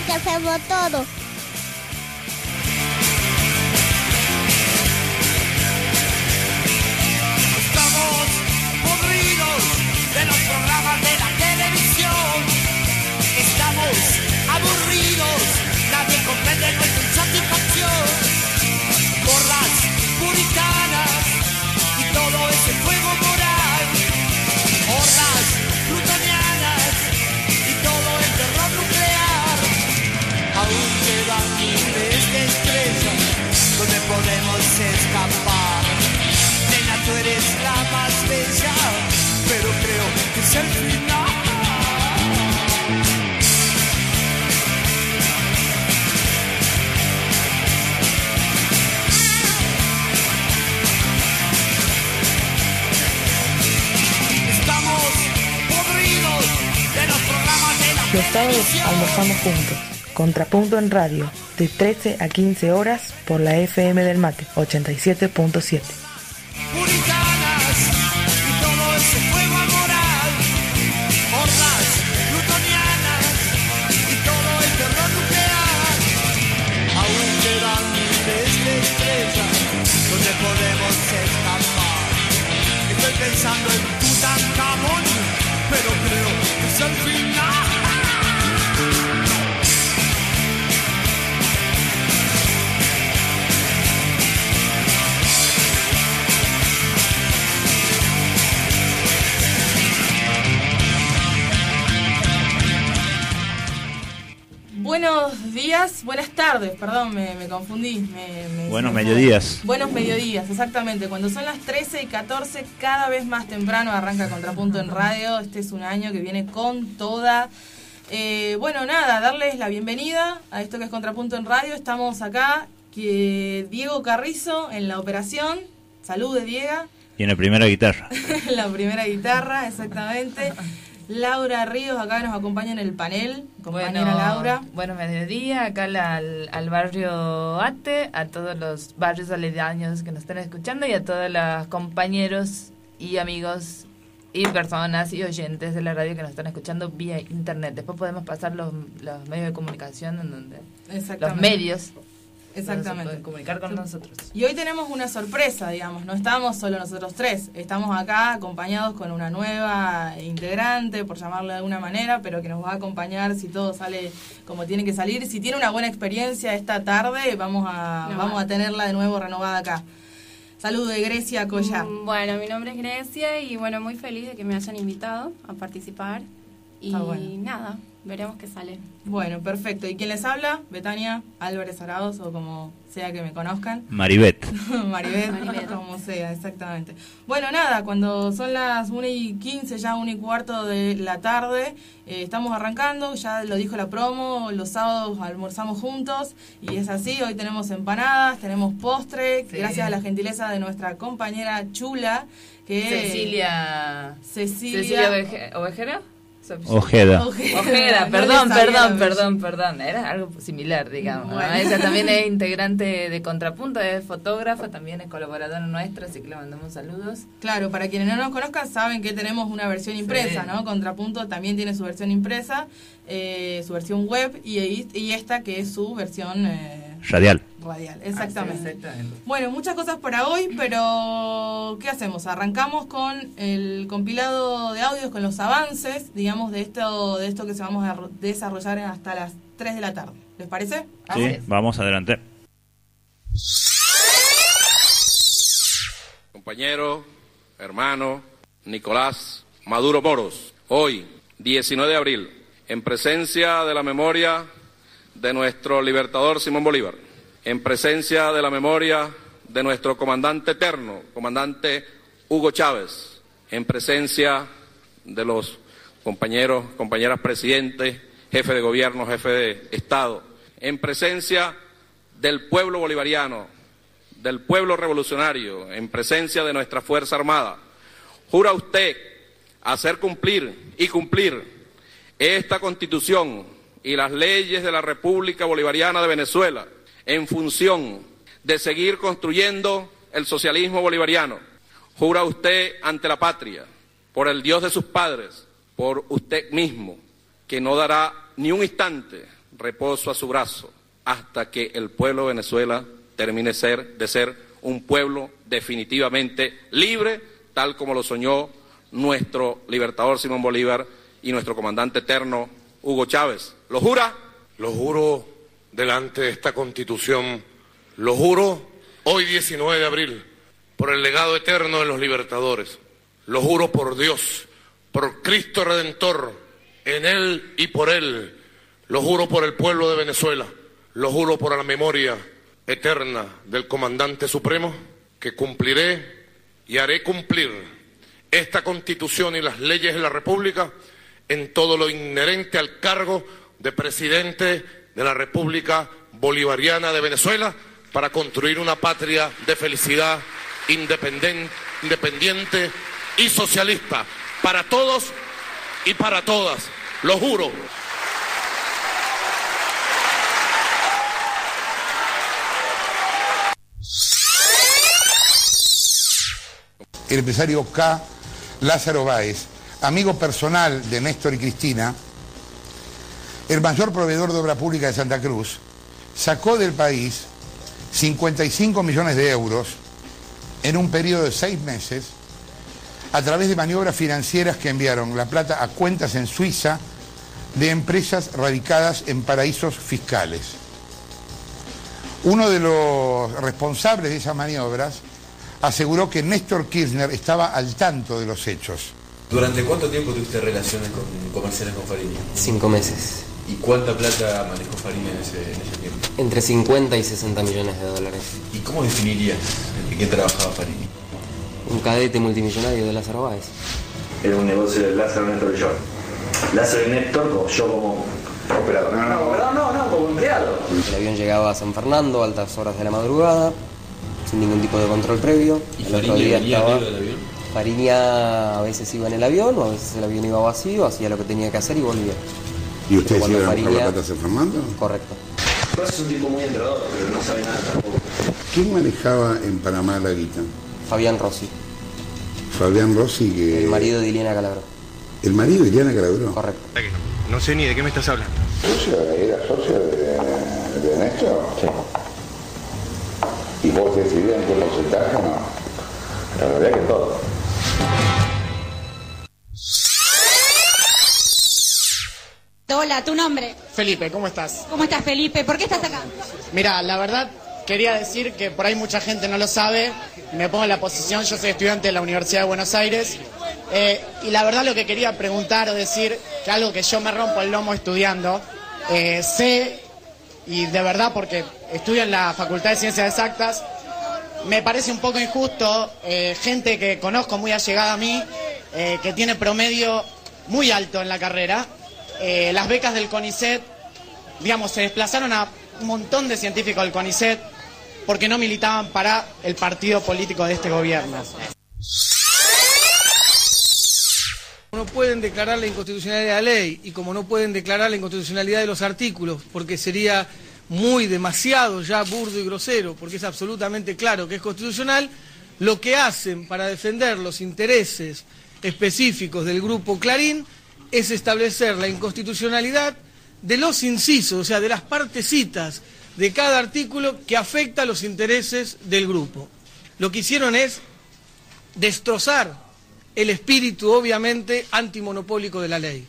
que hacemos todo. Estamos podridos de los programas de la televisión. Estamos aburridos, nadie comprende nuestra insatisfacción por las puritanas y todo ese fuego moral, por las plutonianas y todo el terror nuclear. Aún quedan miles de estrellas donde podemos escapar. Nena, tú eres la más bella, pero creo que es el final. Los sábados almorzamos juntos. Contrapunto en radio, de 13 a 15 horas por la FM del Mate, 87.7. Puritanas y todo ese fuego moral, por las plutonianas y todo el terror nuclear. Aún quedan miles de estrellas donde podemos escapar. Estoy pensando en Tutankamón, pero creo que es el final. Buenos días, buenas tardes, perdón, me confundí. Buenos mediodías. Buenos mediodías, exactamente. Cuando son las 13:14, cada vez más temprano arranca Contrapunto en radio. Este es un año que viene con toda. Bueno, nada, darles la bienvenida a esto que es Contrapunto en radio. Estamos acá, Diego Carrizo en la operación. Salude, Diego. Y en la primera guitarra. La primera guitarra, exactamente. Laura Ríos acá nos acompaña en el panel, compañera Laura. Buenos mediodía, acá al barrio Ate, a todos los barrios aledaños que nos están escuchando y a todos los compañeros y amigos y personas y oyentes de la radio que nos están escuchando vía internet. Después podemos pasar los medios de comunicación en donde los medios pueden comunicar con nosotros. Y hoy tenemos una sorpresa, digamos, no estamos solo nosotros tres, estamos acá acompañados con una nueva integrante, por llamarla de alguna manera, pero que nos va a acompañar si todo sale como tiene que salir. Si tiene una buena experiencia esta tarde, vamos a tenerla de nuevo renovada acá. Salude, Grecia Colla. Bueno, mi nombre es Grecia y bueno, muy feliz de que me hayan invitado a participar y nada, veremos qué sale. Bueno, perfecto. ¿Y quién les habla? Betania Álvarez Arauz, o como sea que me conozcan. Maribet, como sea, exactamente. Bueno, nada, cuando son las 1:15, ya 1:15 de la tarde, estamos arrancando, ya lo dijo la promo, los sábados almorzamos juntos, y es así, hoy tenemos empanadas, tenemos postre, sí, gracias a la gentileza de nuestra compañera chula, que Cecilia Ovejera. Ojeda, perdón, era algo similar, digamos. Bueno. ¿No? Ella también es integrante de Contrapunto, es fotógrafa, también es colaboradora nuestra, así que le mandamos saludos. Claro, para quienes no nos conozcan saben que tenemos una versión impresa, sí, ¿no? Contrapunto también tiene su versión impresa, su versión web y esta que es su versión radial, exactamente. Exactamente. Bueno, muchas cosas para hoy, pero ¿qué hacemos? Arrancamos con el compilado de audios, con los avances, digamos, de esto que se vamos a desarrollar hasta las 3 de la tarde. ¿Les parece? Sí, vamos adelante. Compañero, hermano, Nicolás Maduro Moros, hoy, 19 de abril, en presencia de la memoria de nuestro libertador Simón Bolívar, en presencia de la memoria de nuestro comandante eterno, comandante Hugo Chávez, en presencia de los compañeros, compañeras presidentes, jefe de gobierno, jefe de Estado, en presencia del pueblo bolivariano, del pueblo revolucionario, en presencia de nuestra Fuerza Armada, jura usted hacer cumplir esta Constitución y las leyes de la República Bolivariana de Venezuela en función de seguir construyendo el socialismo bolivariano. Jura usted ante la patria, por el Dios de sus padres, por usted mismo, que no dará ni un instante reposo a su brazo hasta que el pueblo de Venezuela termine de ser un pueblo definitivamente libre, tal como lo soñó nuestro libertador Simón Bolívar y nuestro comandante eterno Hugo Chávez. ¿Lo jura? Lo juro delante de esta Constitución, lo juro hoy 19 de abril, por el legado eterno de los libertadores. Lo juro por Dios, por Cristo Redentor, en Él y por Él. Lo juro por el pueblo de Venezuela. Lo juro por la memoria eterna del Comandante Supremo, que cumpliré y haré cumplir esta Constitución y las leyes de la República en todo lo inherente al cargo de presidente de la República Bolivariana de Venezuela, para construir una patria de felicidad independiente y socialista para todos y para todas. Lo juro. El empresario K. Lázaro Báez, amigo personal de Néstor y Cristina, el mayor proveedor de obra pública de Santa Cruz, sacó del país 55 millones de euros en un periodo de 6 meses a través de maniobras financieras que enviaron la plata a cuentas en Suiza de empresas radicadas en paraísos fiscales. Uno de los responsables de esas maniobras aseguró que Néstor Kirchner estaba al tanto de los hechos. ¿Durante cuánto tiempo tuviste relaciones comerciales con Fariña? 5 meses. ¿Y cuánta plata manejó Fariña en ese tiempo? Entre 50 y 60 millones de dólares. ¿Y cómo definirías en qué trabajaba Fariña? Un cadete multimillonario de Lázaro Báez. Era un negocio de Lázaro, Néstor y yo. Lázaro y Néstor, yo como operador. No, como empleado. El avión llegaba a San Fernando a altas horas de la madrugada, sin ningún tipo de control previo. ¿Y Fariña venía arriba del avión? Fariña a veces iba en el avión, o a veces el avión iba vacío, hacía lo que tenía que hacer y volvía. ¿Y ustedes iban a buscar la plata a San Fernando? Correcto. Vos es un tipo muy entrenador, pero no sabe nada tampoco. ¿Quién manejaba en Panamá la guita? Fabián Rossi. Fabián Rossi, que... El marido de Iliana Calabró. ¿El marido de Iliana Calabró? Correcto. No sé ni de qué me estás hablando. ¿Era socio de Néstor? Sí. ¿Y vos decidías en qué porcentaje o no? La verdad que todo. Hola, ¿tu nombre? Felipe, ¿cómo estás? ¿Cómo estás, Felipe? ¿Por qué estás acá? Mira, la verdad quería decir que por ahí mucha gente no lo sabe. Me pongo en la posición, yo soy estudiante de la Universidad de Buenos Aires. Y la verdad lo que quería preguntar o decir, que algo que yo me rompo el lomo estudiando, sé, y de verdad porque estudio en la Facultad de Ciencias Exactas, me parece un poco injusto, gente que conozco muy allegada a mí, que tiene promedio muy alto en la carrera, las becas del CONICET, digamos, se desplazaron a un montón de científicos del CONICET porque no militaban para el partido político de este gobierno. No pueden declarar la inconstitucionalidad de la ley, y como no pueden declarar la inconstitucionalidad de los artículos, porque sería demasiado ya burdo y grosero, porque es absolutamente claro que es constitucional, lo que hacen para defender los intereses específicos del grupo Clarín es establecer la inconstitucionalidad de los incisos, o sea, de las partecitas de cada artículo que afecta a los intereses del grupo. Lo que hicieron es destrozar el espíritu, obviamente, antimonopólico de la ley.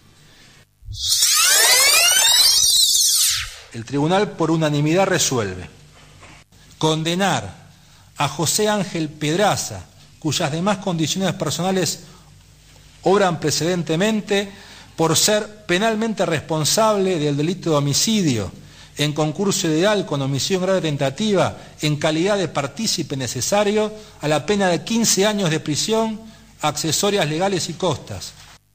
El tribunal por unanimidad resuelve condenar a José Ángel Pedraza, cuyas demás condiciones personales obran precedentemente, por ser penalmente responsable del delito de homicidio en concurso ideal con omisión grave tentativa en calidad de partícipe necesario a la pena de 15 años de prisión, accesorias legales y costas.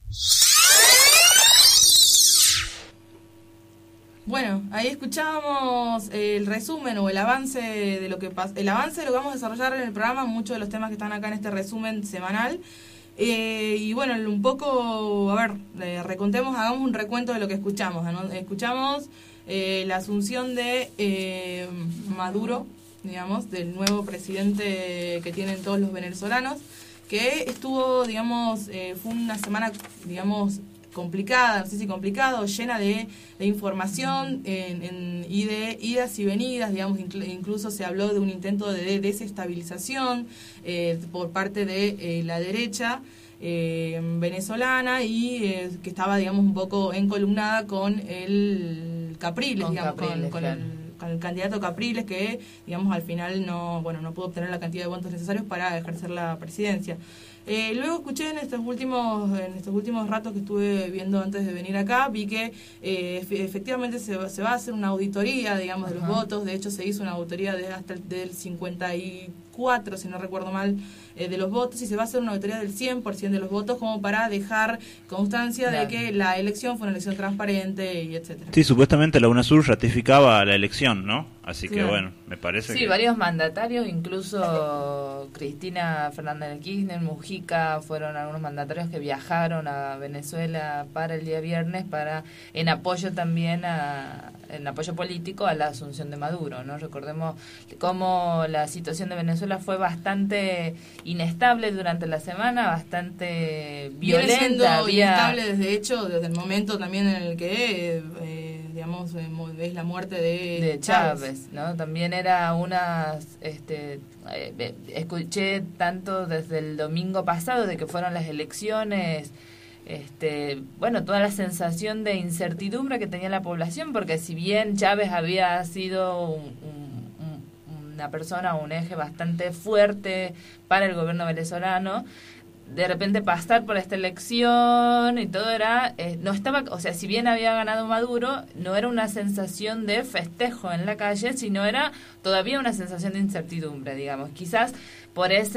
Bueno, ahí escuchábamos el resumen o el avance de lo que pasa. El avance lo vamos a desarrollar en el programa, muchos de los temas que están acá en este resumen semanal. Y bueno, un poco, a ver, recontemos, hagamos un recuento de lo que escuchamos, ¿no? Escuchamos la asunción de Maduro, digamos, del nuevo presidente que tienen todos los venezolanos, que estuvo, digamos, fue una semana, digamos, complicada, no sé si complicada o llena de información y de idas y venidas, digamos, incluso se habló de un intento de desestabilización por parte de la derecha venezolana y que estaba, digamos, un poco encolumnada con el Capriles, digamos, con el candidato Capriles, que, digamos, al final no pudo obtener la cantidad de votos necesarios para ejercer la presidencia. Luego escuché en estos últimos ratos que estuve viendo antes de venir acá, vi que efectivamente se va a hacer una auditoría, digamos, de los votos. De hecho, se hizo una auditoría hasta del 54, si no recuerdo mal, de los votos, y se va a hacer una auditoría del 100% de los votos, como para dejar constancia de que la elección fue una elección transparente y etcétera. Sí, supuestamente la UNASUR ratificaba la elección, ¿no? Así que bueno, me parece que... varios mandatarios, incluso Cristina Fernández de Kirchner, Mujica, fueron algunos mandatarios que viajaron a Venezuela para el día viernes en apoyo también en apoyo político a la asunción de Maduro, ¿no? Recordemos cómo la situación de Venezuela fue bastante inestable durante la semana, bastante violenta. Viene siendo inestable desde el momento también en el que digamos, es la muerte de Chávez, ¿no? También era escuché tanto desde el domingo pasado de que fueron las elecciones, toda la sensación de incertidumbre que tenía la población, porque si bien Chávez había sido una persona, un eje bastante fuerte para el gobierno venezolano, de repente pasar por esta elección y todo no estaba, o sea, si bien había ganado Maduro, no era una sensación de festejo en la calle, sino era todavía una sensación de incertidumbre, digamos. Quizás por ese,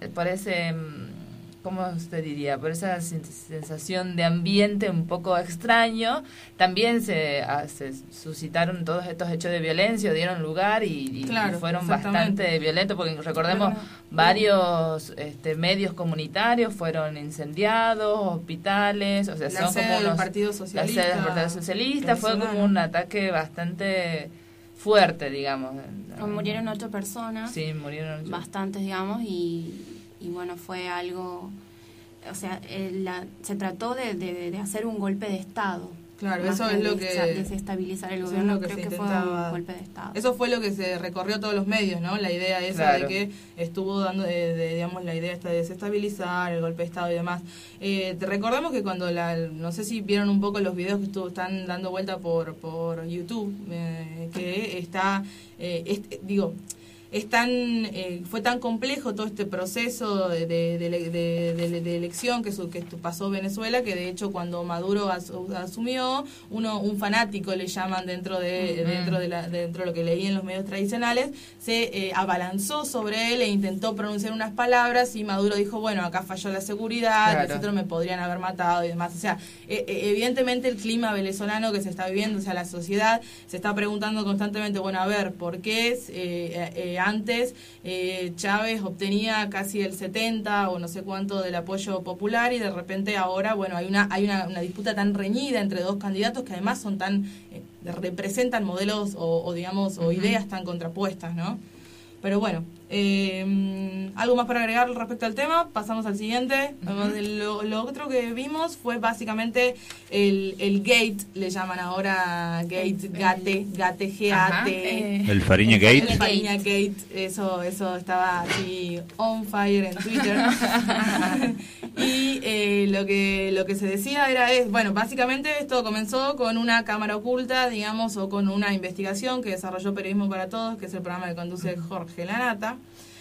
¿cómo se diría? Por esa sensación de ambiente un poco extraño, también se suscitaron todos estos hechos de violencia, dieron lugar y fueron bastante violentos, porque recordemos, varios medios comunitarios fueron incendiados, hospitales, o sea, son como del Partido Socialista. La sede del Partido Socialista, fue como un ataque bastante fuerte, digamos. Murieron 8 personas. Sí, murieron 8. Bastantes, digamos, y bueno, fue algo, o sea, se trató de hacer un golpe de Estado. Claro, eso es lo que... desestabilizar el gobierno, creo que fue un golpe de Estado. Eso fue lo que se recorrió a todos los medios, ¿no? La idea esa de que estuvo dando, digamos, la idea esta de desestabilizar, el golpe de Estado y demás. Recordemos que cuando no sé si vieron un poco los videos que están dando vuelta por YouTube, que está, fue tan complejo todo este proceso de elección que pasó Venezuela, que de hecho cuando Maduro asumió, un fanático le llaman dentro de lo que leí en los medios tradicionales, se abalanzó sobre él e intentó pronunciar unas palabras, y Maduro dijo, bueno, acá falló la seguridad, nosotros me podrían haber matado y demás. O sea, evidentemente el clima venezolano que se está viviendo, o sea, la sociedad se está preguntando constantemente, bueno, a ver, ¿por qué antes Chávez obtenía casi el 70 o no sé cuánto del apoyo popular, y de repente ahora, bueno, hay una disputa tan reñida entre dos candidatos que además son representan modelos o digamos, o ideas tan contrapuestas, ¿no? Pero bueno, ¿algo más para agregar respecto al tema? Pasamos al siguiente. Lo otro que vimos fue básicamente el Gate, le llaman ahora Gate, G-A-T. El Fariña Gate. El Fariña Gate, eso estaba así on fire en Twitter. Y lo que se decía bueno, básicamente esto comenzó con una cámara oculta, digamos, o con una investigación que desarrolló Periodismo para Todos, que es el programa que conduce Jorge Lanata.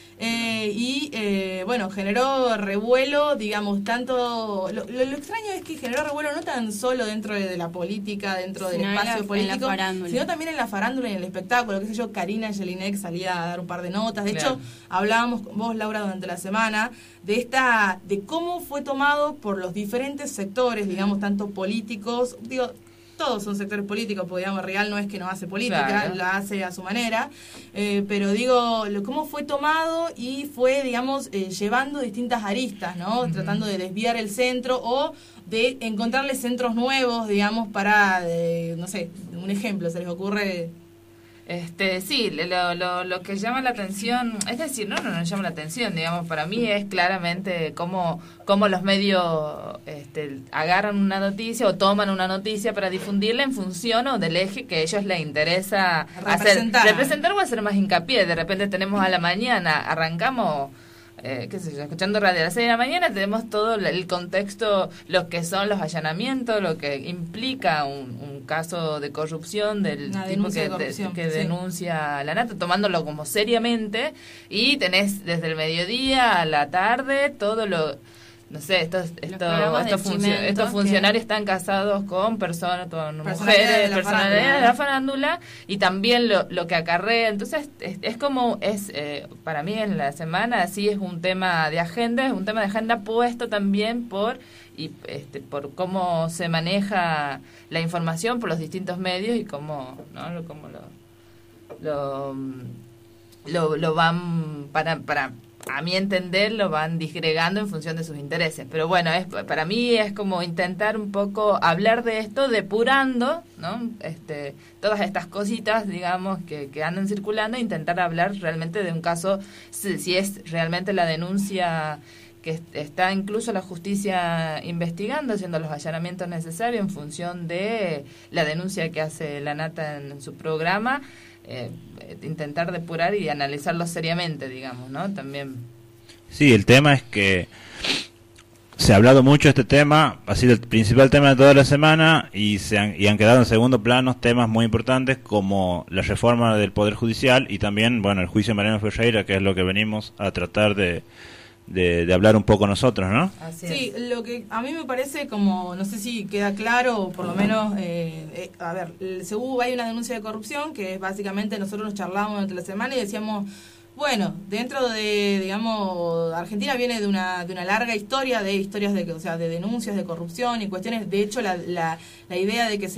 Bueno, generó revuelo, digamos, tanto... Lo extraño es que generó revuelo no tan solo dentro de la política, dentro del espacio político, sino también en la farándula y en el espectáculo, qué sé yo. Karina Jelinek salía a dar un par de notas. De hecho, hablábamos con vos, Laura, durante la semana de cómo fue tomado por los diferentes sectores, digamos, tanto políticos, todos son sectores políticos, porque digamos, Real no es que no hace política, la hace a su manera, pero cómo fue tomado y fue, digamos, llevando distintas aristas, ¿no? Tratando de desviar el centro o de encontrarle centros nuevos, digamos, para, no sé, un ejemplo, ¿se les ocurre? Sí, lo que llama la atención, es decir, no llama la atención, digamos, para mí es claramente cómo los medios agarran una noticia o toman una noticia para difundirla en función o del eje que a ellos les interesa representar o hacer más hincapié. De repente tenemos a la mañana, arrancamos... qué sé yo, escuchando radio a las 6 de la mañana, tenemos todo el contexto, lo que son los allanamientos, lo que implica un caso de corrupción del tipo que denuncia la Nata, tomándolo como seriamente, y tenés desde el mediodía a la tarde todo lo... No sé, estos funcionarios están casados con personas, con mujeres, personalidades de la farándula, y también lo que acarrea. Entonces, para mí en la semana, sí es un tema de agenda, puesto también por cómo se maneja la información por los distintos medios y cómo lo van para a mi entender lo van disgregando en función de sus intereses. Pero bueno, para mí es como intentar un poco hablar de esto depurando, ¿no? Todas estas cositas, digamos, que andan circulando, e intentar hablar realmente de un caso, si es realmente la denuncia que está incluso la justicia investigando, haciendo los allanamientos necesarios en función de la denuncia que hace la Nata en su programa. Intentar depurar y analizarlo seriamente, digamos, ¿no? También. Sí, el tema es que se ha hablado mucho de este tema, ha sido el principal tema de toda la semana y han quedado en segundo plano temas muy importantes como la reforma del Poder Judicial y también, bueno, el juicio de Mariano Ferreira, que es lo que venimos a tratar de hablar un poco nosotros, ¿no? Sí, lo que a mí me parece como, no sé si queda claro, o por lo menos, a ver, hay una denuncia de corrupción que es básicamente, nosotros nos charlábamos durante la semana y decíamos, bueno, dentro de, digamos, Argentina viene de una larga historia de denuncias de corrupción y cuestiones. De hecho, la idea de que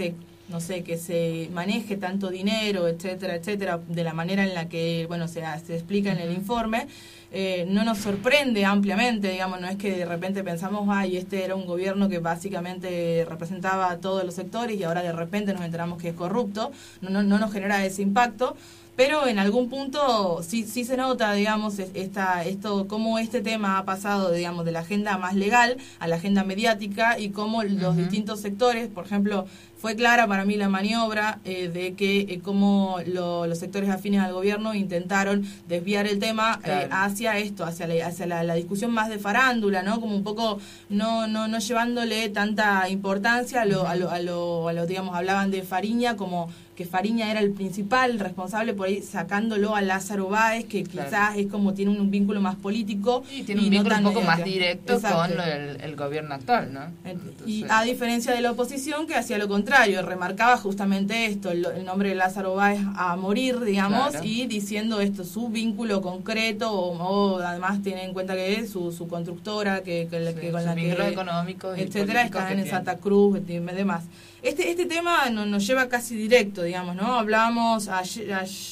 se maneje tanto dinero, etcétera, etcétera, de la manera en la que, bueno, se explica en el informe, no nos sorprende ampliamente, digamos, no es que de repente pensamos, este era un gobierno que básicamente representaba a todos los sectores y ahora de repente nos enteramos que es corrupto, no nos genera ese impacto. Pero en algún punto sí se nota, digamos, cómo este tema ha pasado, digamos, de la agenda más legal a la agenda mediática y cómo los distintos sectores, por ejemplo, fue clara para mí la maniobra de que cómo los sectores afines al gobierno intentaron desviar el tema hacia la discusión más de farándula, ¿no? Como un poco no llevándole tanta importancia a lo digamos, hablaban de Fariña como que Fariña era el principal responsable, por ahí sacándolo a Lázaro Báez, que quizás es como tiene un vínculo más político. Y tiene un vínculo un poco más directo con el gobierno actual, ¿no? Y a diferencia de la oposición, que hacía lo contrario, remarcaba justamente esto, el nombre de Lázaro Báez a morir, digamos, y diciendo esto, su vínculo concreto, o además tiene en cuenta que es su constructora, que con la que económicos etcétera, están en Santa Cruz y demás. Este tema nos lleva casi directo, digamos, ¿no? Hablábamos antes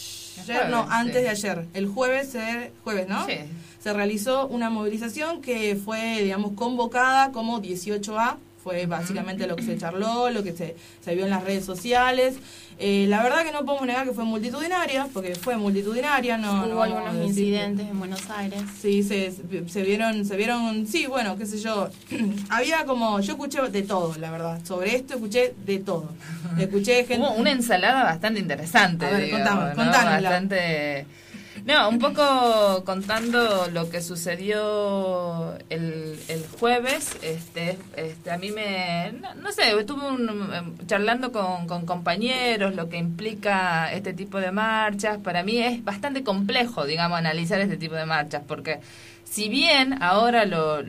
de ayer, el jueves, ¿no? Sí. Se realizó una movilización que fue, digamos, convocada como 18A, fue básicamente lo que se charló, lo que se vio en las redes sociales. La verdad que no podemos negar que fue multitudinaria, porque fue multitudinaria. Hubo algunos incidentes en Buenos Aires. Sí, se vieron, sí, bueno, qué sé yo. Había como, yo escuché de todo, la verdad. Sobre esto escuché de todo. Escuché gente... Hubo una ensalada bastante interesante. A ver, digamos, contanos. Bastante... No, un poco contando lo que sucedió el jueves, a mí no sé, estuve charlando con compañeros, lo que implica este tipo de marchas. Para mí es bastante complejo, digamos, analizar este tipo de marchas, porque si bien ahora lo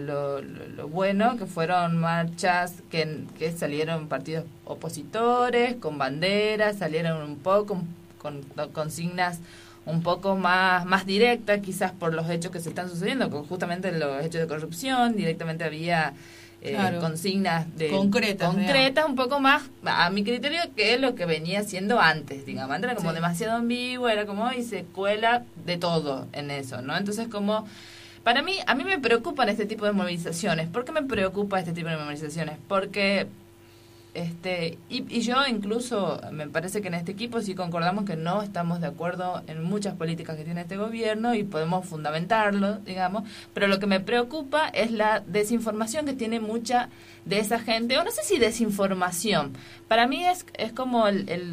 bueno que fueron marchas que salieron partidos opositores, con banderas, salieron un poco con consignas un poco más directa, quizás por los hechos que se están sucediendo, justamente los hechos de corrupción, directamente había consignas concretas, un poco más, a mi criterio, que es lo que venía siendo antes, digamos. Antes era como demasiado ambiguo, era como, y se cuela de todo en eso, ¿no? Entonces, como... a mí me preocupan este tipo de movilizaciones. ¿Por qué me preocupa este tipo de movilizaciones? Porque Y yo incluso, me parece que en este equipo sí concordamos que no estamos de acuerdo en muchas políticas que tiene este gobierno y podemos fundamentarlo, digamos, pero lo que me preocupa es la desinformación que tiene mucha de esa gente, o no sé si desinformación, para mí es como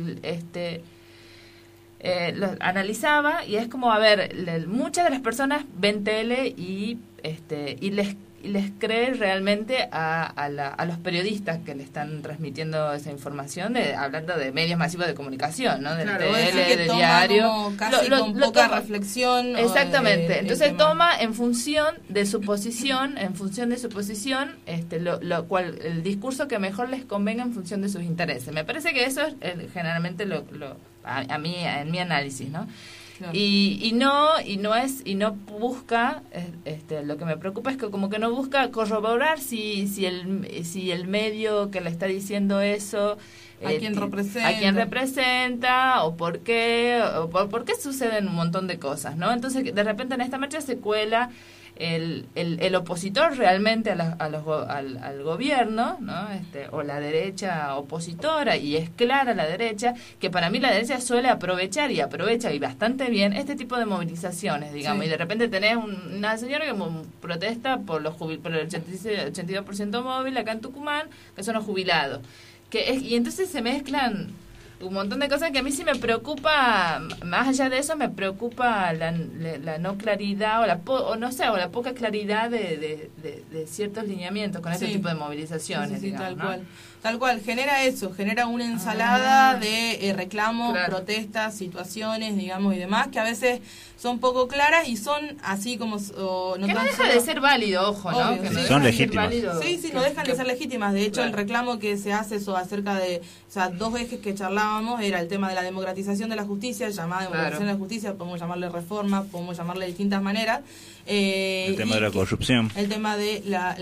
lo analizaba y es como, a ver, muchas de las personas ven tele y les cree realmente a los periodistas que le están transmitiendo esa información, hablando de medios masivos de comunicación, ¿no? De tele, de diario. Casi con poca reflexión. Exactamente. Entonces toma en función de su posición, el discurso que mejor les convenga en función de sus intereses. Me parece que eso es generalmente a mí, en mi análisis, ¿no? Claro. Y no busca, lo que me preocupa es que como que no busca corroborar si el medio que le está diciendo eso a quién representa o por qué suceden un montón de cosas, ¿no? Entonces de repente en esta marcha se cuela el opositor realmente al gobierno, ¿no? O la derecha opositora, y es clara la derecha, que para mí la derecha suele aprovechar y aprovecha y bastante bien este tipo de movilizaciones, digamos, y de repente tenés una señora que protesta por el 82% móvil acá en Tucumán, que son los jubilados, y entonces se mezclan un montón de cosas que a mí sí me preocupa. Más allá de eso me preocupa la no claridad o la poca claridad de ciertos lineamientos con este tipo de movilizaciones, digamos, tal cual, genera una ensalada de reclamos, protestas, situaciones, digamos, y demás, que a veces son poco claras y son así como... no deja de ser válido, ojo, ¿no? Obvio, que son legítimas. Sí, no dejan de ser legítimas. De hecho, el reclamo que se hace acerca de... O sea, dos ejes que charlábamos era el tema de la democratización de la justicia, llamada democratización de la justicia, podemos llamarle reforma, podemos llamarle de distintas maneras. El tema de la corrupción. El tema de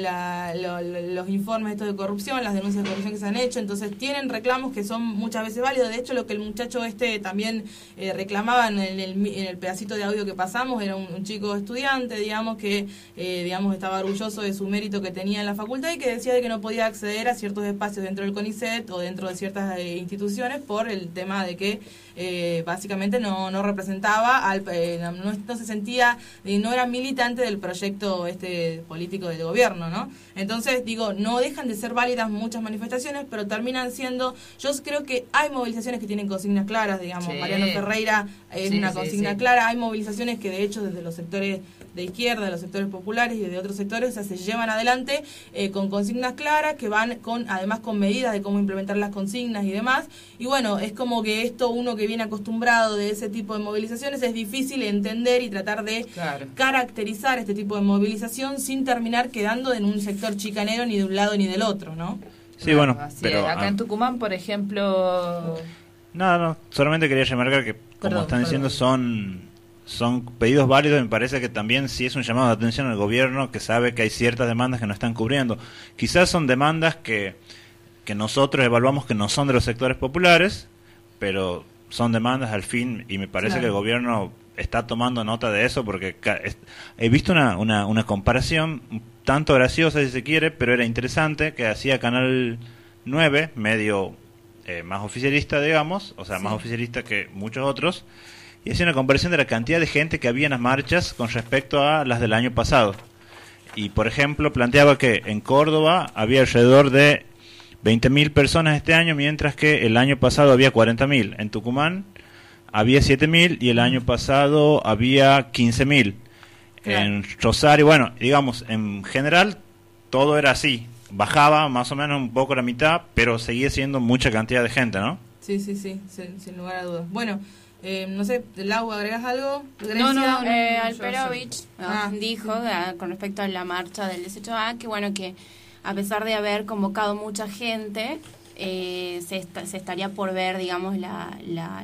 los informes estos de corrupción, las denuncias de corrupción que se han hecho, entonces tienen reclamos que son muchas veces válidos. De hecho, lo que el muchacho también reclamaba en el pedacito de audio que pasamos era un chico estudiante, digamos, que estaba orgulloso de su mérito que tenía en la facultad y que decía de que no podía acceder a ciertos espacios dentro del CONICET o dentro de ciertas instituciones por el tema de que básicamente no representaba, no se sentía, no era militante del proyecto político del gobierno, ¿no? Entonces, no dejan de ser válidas muchas manifestaciones, pero terminan siendo, yo creo que hay movilizaciones que tienen consignas claras, digamos, Mariano Ferreira es una consigna clara, hay movilizaciones que de hecho desde los sectores de izquierda, de los sectores populares y de otros sectores, se llevan adelante con consignas claras que van además con medidas de cómo implementar las consignas y demás, y bueno, es como que uno que viene acostumbrado de ese tipo de movilizaciones, es difícil entender y tratar de caracterizar este tipo de movilización sin terminar quedando en un sector chicanero ni de un lado ni del otro, ¿no? Sí, bueno, pero acá en Tucumán, por ejemplo... No, solamente quería remarcar que, como están diciendo, son pedidos válidos. Me parece que también sí es un llamado de atención al gobierno, que sabe que hay ciertas demandas que no están cubriendo. Quizás son demandas que nosotros evaluamos que no son de los sectores populares, pero son demandas al fin, y me parece que el gobierno está tomando nota de eso, porque he visto una comparación un tanto graciosa, si se quiere, pero era interesante, que hacía Canal 9, medio más oficialista, digamos, o sea, más oficialista que muchos otros, y hacía una comparación de la cantidad de gente que había en las marchas con respecto a las del año pasado. Y, por ejemplo, planteaba que en Córdoba había alrededor de 20.000 personas este año, mientras que el año pasado había 40.000. En Tucumán había 7.000 y el año pasado había 15.000. En Rosario, bueno, digamos, en general todo era así. Bajaba más o menos un poco la mitad, pero seguía siendo mucha cantidad de gente, ¿no? Sí, sin lugar a dudas. Bueno, no sé, Lau, ¿agregas algo? No, Alperovich dijo con respecto a la marcha del 18A que a pesar de haber convocado mucha gente, se estaría por ver, digamos, la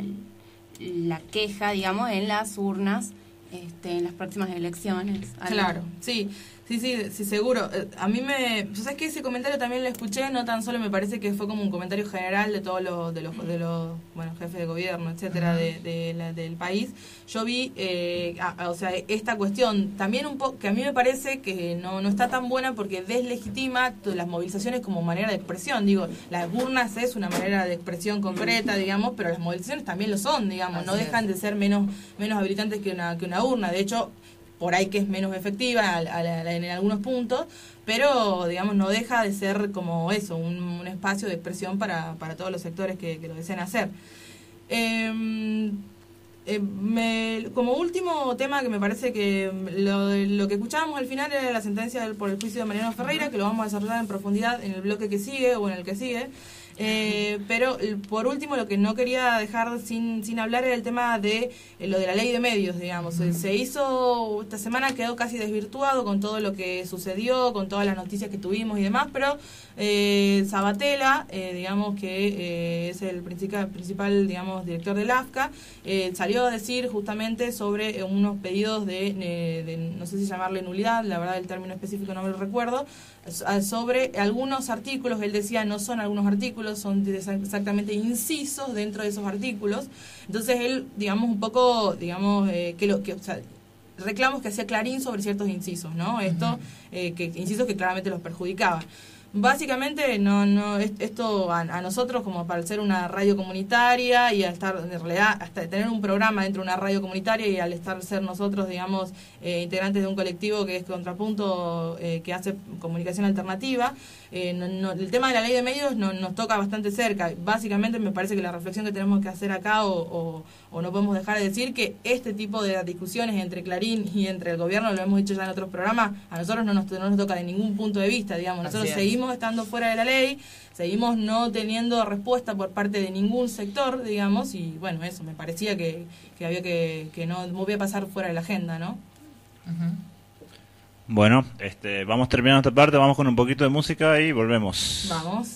queja, digamos, en las urnas en las próximas elecciones. Claro, sí. Sí, seguro. A mí ¿sabes qué? Ese comentario también lo escuché, no tan solo me parece que fue como un comentario general de todos los jefes de gobierno, etcétera, del país. Yo vi, esta cuestión también un poco, que a mí me parece que no está tan buena porque deslegitima las movilizaciones como manera de expresión. Digo, las urnas es una manera de expresión concreta, digamos, pero las movilizaciones también lo son, digamos, no dejan de ser menos habilitantes que una urna. De hecho, por ahí que es menos efectiva en algunos puntos, pero digamos no deja de ser como eso, un espacio de expresión para todos los sectores que lo deseen hacer. Como último tema que me parece que lo que escuchábamos al final era la sentencia por el juicio de Mariano Ferreira, que lo vamos a desarrollar en profundidad en el bloque que sigue o en el que sigue. Pero por último lo que no quería dejar sin hablar era el tema de lo de la ley de medios, digamos. Se hizo esta semana, quedó casi desvirtuado con todo lo que sucedió, con todas las noticias que tuvimos y demás, pero Sabatella, digamos que es el principal digamos director del AFCA, salió a decir justamente sobre unos pedidos de no sé si llamarle nulidad, la verdad el término específico no me lo recuerdo, sobre algunos artículos. Él decía no son algunos artículos, son exactamente incisos dentro de esos artículos. Entonces él, digamos, un poco, digamos, reclamos que hacía Clarín sobre ciertos incisos, ¿no? Esto, incisos que claramente los perjudicaban. Básicamente, esto a nosotros, como para ser una radio comunitaria y al estar, en realidad, hasta tener un programa dentro de una radio comunitaria y al ser nosotros, digamos, integrantes de un colectivo que es Contrapunto, que hace comunicación alternativa, el tema de la ley de medios nos toca bastante cerca. Básicamente, me parece que la reflexión que tenemos que hacer acá, o no podemos dejar de decir que este tipo de discusiones entre Clarín y entre el gobierno, lo hemos dicho ya en otros programas, a nosotros no nos toca de ningún punto de vista, digamos. Nosotros seguimos estando fuera de la ley, seguimos no teniendo respuesta por parte de ningún sector, digamos, y bueno, eso, me parecía que había que no voy a pasar fuera de la agenda, ¿no? Bueno, vamos terminando esta parte, vamos con un poquito de música y volvemos. Vamos.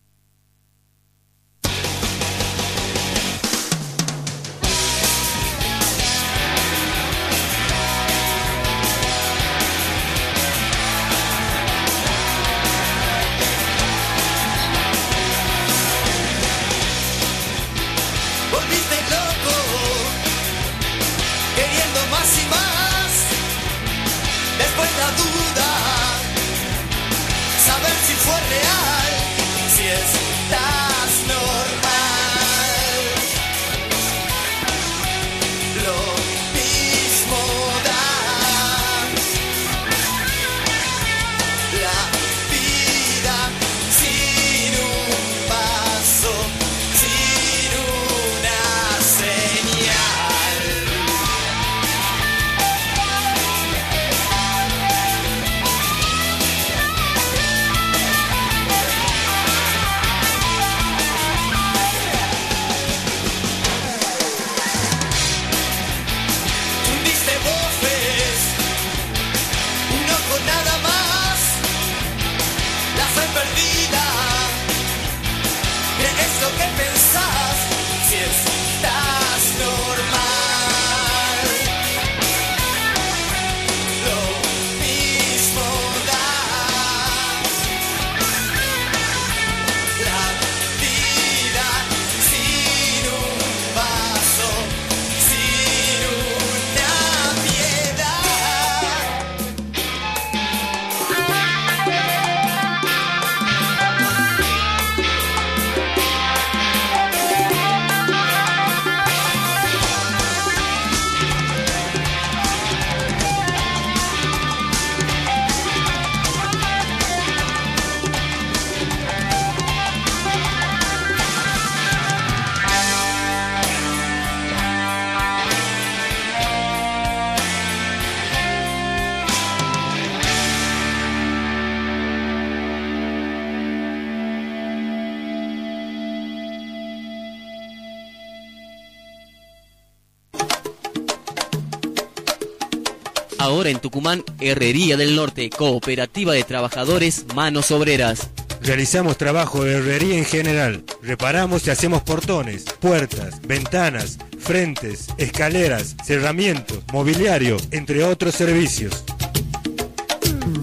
Ahora en Tucumán, Herrería del Norte, Cooperativa de Trabajadores Manos Obreras. Realizamos trabajo de herrería en general. Reparamos y hacemos portones, puertas, ventanas, frentes, escaleras, cerramientos, mobiliario, entre otros servicios.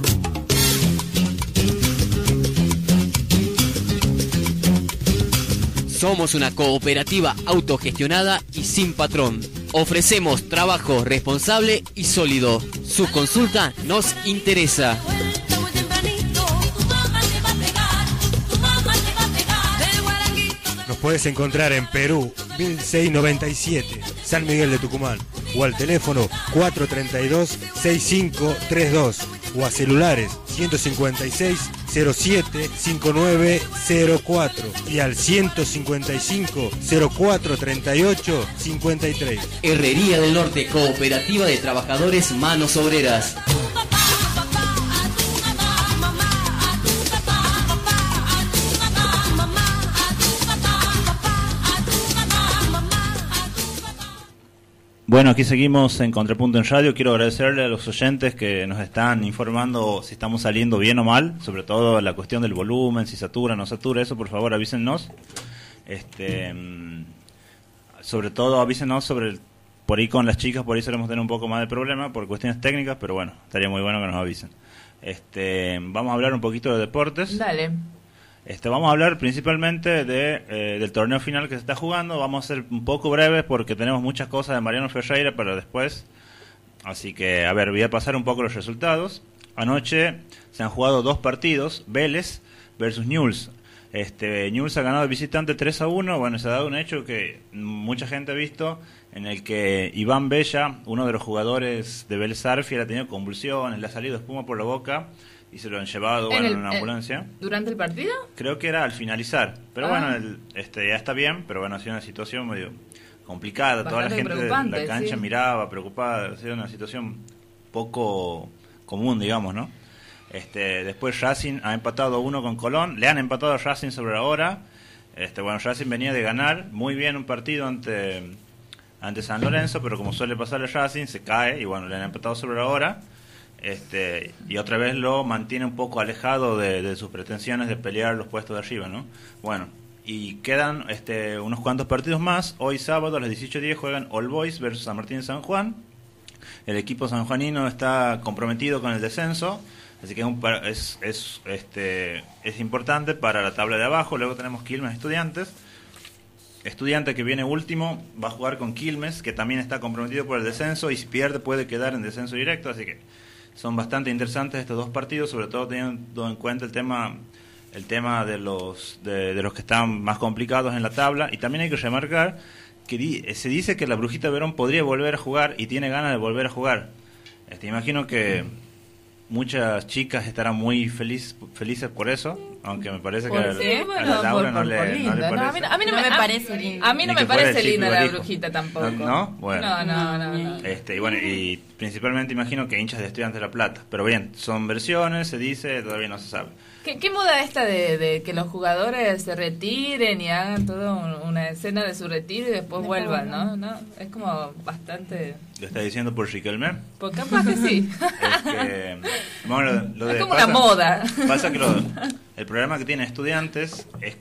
Somos una cooperativa autogestionada y sin patrón. Ofrecemos trabajo responsable y sólido. Su consulta nos interesa. Nos puedes encontrar en Perú, 1697, San Miguel de Tucumán, o al teléfono 432-6532, o a celulares 156-07-5904 y al 155-0438-53. Herrería del Norte, cooperativa de trabajadores manos obreras. Bueno, aquí seguimos en Contrapunto en Radio. Quiero agradecerle a los oyentes que nos están informando si estamos saliendo bien o mal, sobre todo la cuestión del volumen, si satura o no satura, eso por favor avísennos. Sobre todo avísenos sobre por ahí con las chicas, por ahí solemos tener un poco más de problema por cuestiones técnicas, pero bueno, estaría muy bueno que nos avisen. Vamos a hablar un poquito de deportes. Dale. Vamos a hablar principalmente del torneo final que se está jugando. Vamos a ser un poco breves porque tenemos muchas cosas de Mariano Ferreira para después. Así que, a ver, voy a pasar un poco los resultados. Anoche se han jugado 2 partidos, Vélez versus Newell's. Newell's ha ganado de visitante 3-1. Bueno, se ha dado un hecho que mucha gente ha visto, en el que Iván Bella, uno de los jugadores de Vélez Sarsfield, ha tenido convulsiones, le ha salido espuma por la boca y se lo han llevado en una ambulancia. ¿Durante el partido? Creo que era al finalizar. Pero bueno, ya está bien, pero bueno, ha sido una situación medio complicada. Bastante toda la gente de la cancha sí. Miraba, preocupada. Ha sido una situación poco común, digamos, ¿no? Después Racing ha empatado 1 con Colón. Le han empatado a Racing sobre la hora. Bueno, Racing venía de ganar muy bien un partido ante San Lorenzo, pero como suele pasar a Racing, se cae y bueno, le han empatado sobre la hora. Y otra vez lo mantiene un poco alejado de sus pretensiones de pelear los puestos de arriba, ¿no? Bueno, y quedan unos cuantos partidos más. Hoy sábado a las 18:10 juegan All Boys versus San Martín de San Juan. El equipo sanjuanino está comprometido con el descenso, así que es importante para la tabla de abajo. Luego tenemos Quilmes Estudiantes. Estudiante que viene último va a jugar con Quilmes, que también está comprometido por el descenso, y si pierde puede quedar en descenso directo, así que son bastante interesantes estos 2 partidos, sobre todo teniendo en cuenta el tema de los que están más complicados en la tabla. Y también hay que remarcar que se dice que la Brujita Verón podría volver a jugar y tiene ganas de volver a jugar. Imagino que muchas chicas estarán muy felices por eso, aunque me parece que a la Laura no le parece. A mí no me parece linda. A mí no me parece linda la Brujita tampoco. ¿No? Bueno. No. Y bueno, y principalmente imagino que hinchas de Estudiantes de La Plata. Pero bien, son versiones, se dice, todavía no se sabe. ¿Qué moda esta de que los jugadores se retiren y hagan toda una escena de su retiro y después vuelvan, ¿no? Es como bastante... ¿Lo está diciendo por Riquelme? Pues capaz que sí. Bueno, es como una moda. Pasa que el problema que tiene Estudiantes es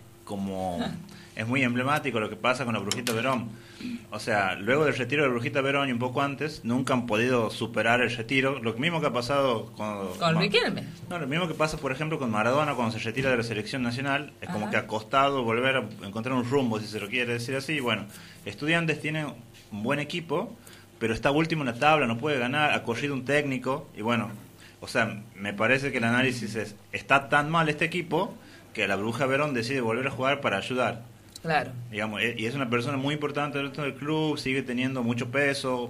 muy emblemático lo que pasa con la Brujita Verón. O sea, luego del retiro de la Brujita Verón y un poco antes, nunca han podido superar el retiro. Lo mismo que ha pasado con Riquelme. No, lo mismo que pasa, por ejemplo, con Maradona cuando se retira de la selección nacional. Es como que ha costado volver a encontrar un rumbo, si se lo quiere decir así. Bueno, Estudiantes tiene un buen equipo, pero está último en la tabla, no puede ganar, ha corrido un técnico. Y bueno, o sea, me parece que el análisis es, está tan mal este equipo que la Bruja Verón decide volver a jugar para ayudar. Claro. Digamos, y es una persona muy importante dentro del club, sigue teniendo mucho peso.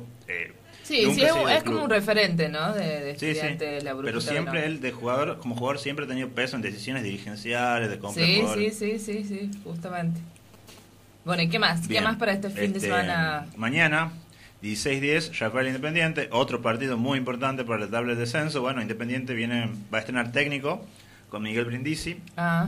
Es como un referente, ¿no? De Estudiante, sí. La Brujita. Pero siempre Verón. Él, como jugador, siempre ha tenido peso en decisiones dirigenciales, de compra Sí, de jugadores. sí, justamente. Bueno, ¿y qué más? Bien. ¿Qué más para este fin de semana? Mañana, 16:10, Rafael Independiente, otro partido muy importante para la tabla de descenso. Bueno, Independiente va a estrenar técnico con Miguel Brindisi. Ajá.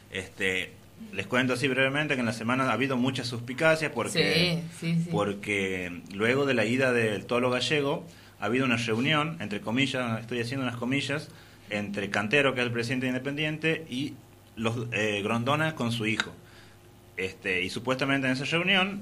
Les cuento así brevemente que en la semana ha habido muchas suspicacias porque luego de la ida del Tolo Gallego ha habido una reunión, entre comillas, estoy haciendo unas comillas, entre Cantero, que es el presidente de Independiente, y los Grondona con su hijo. Y supuestamente en esa reunión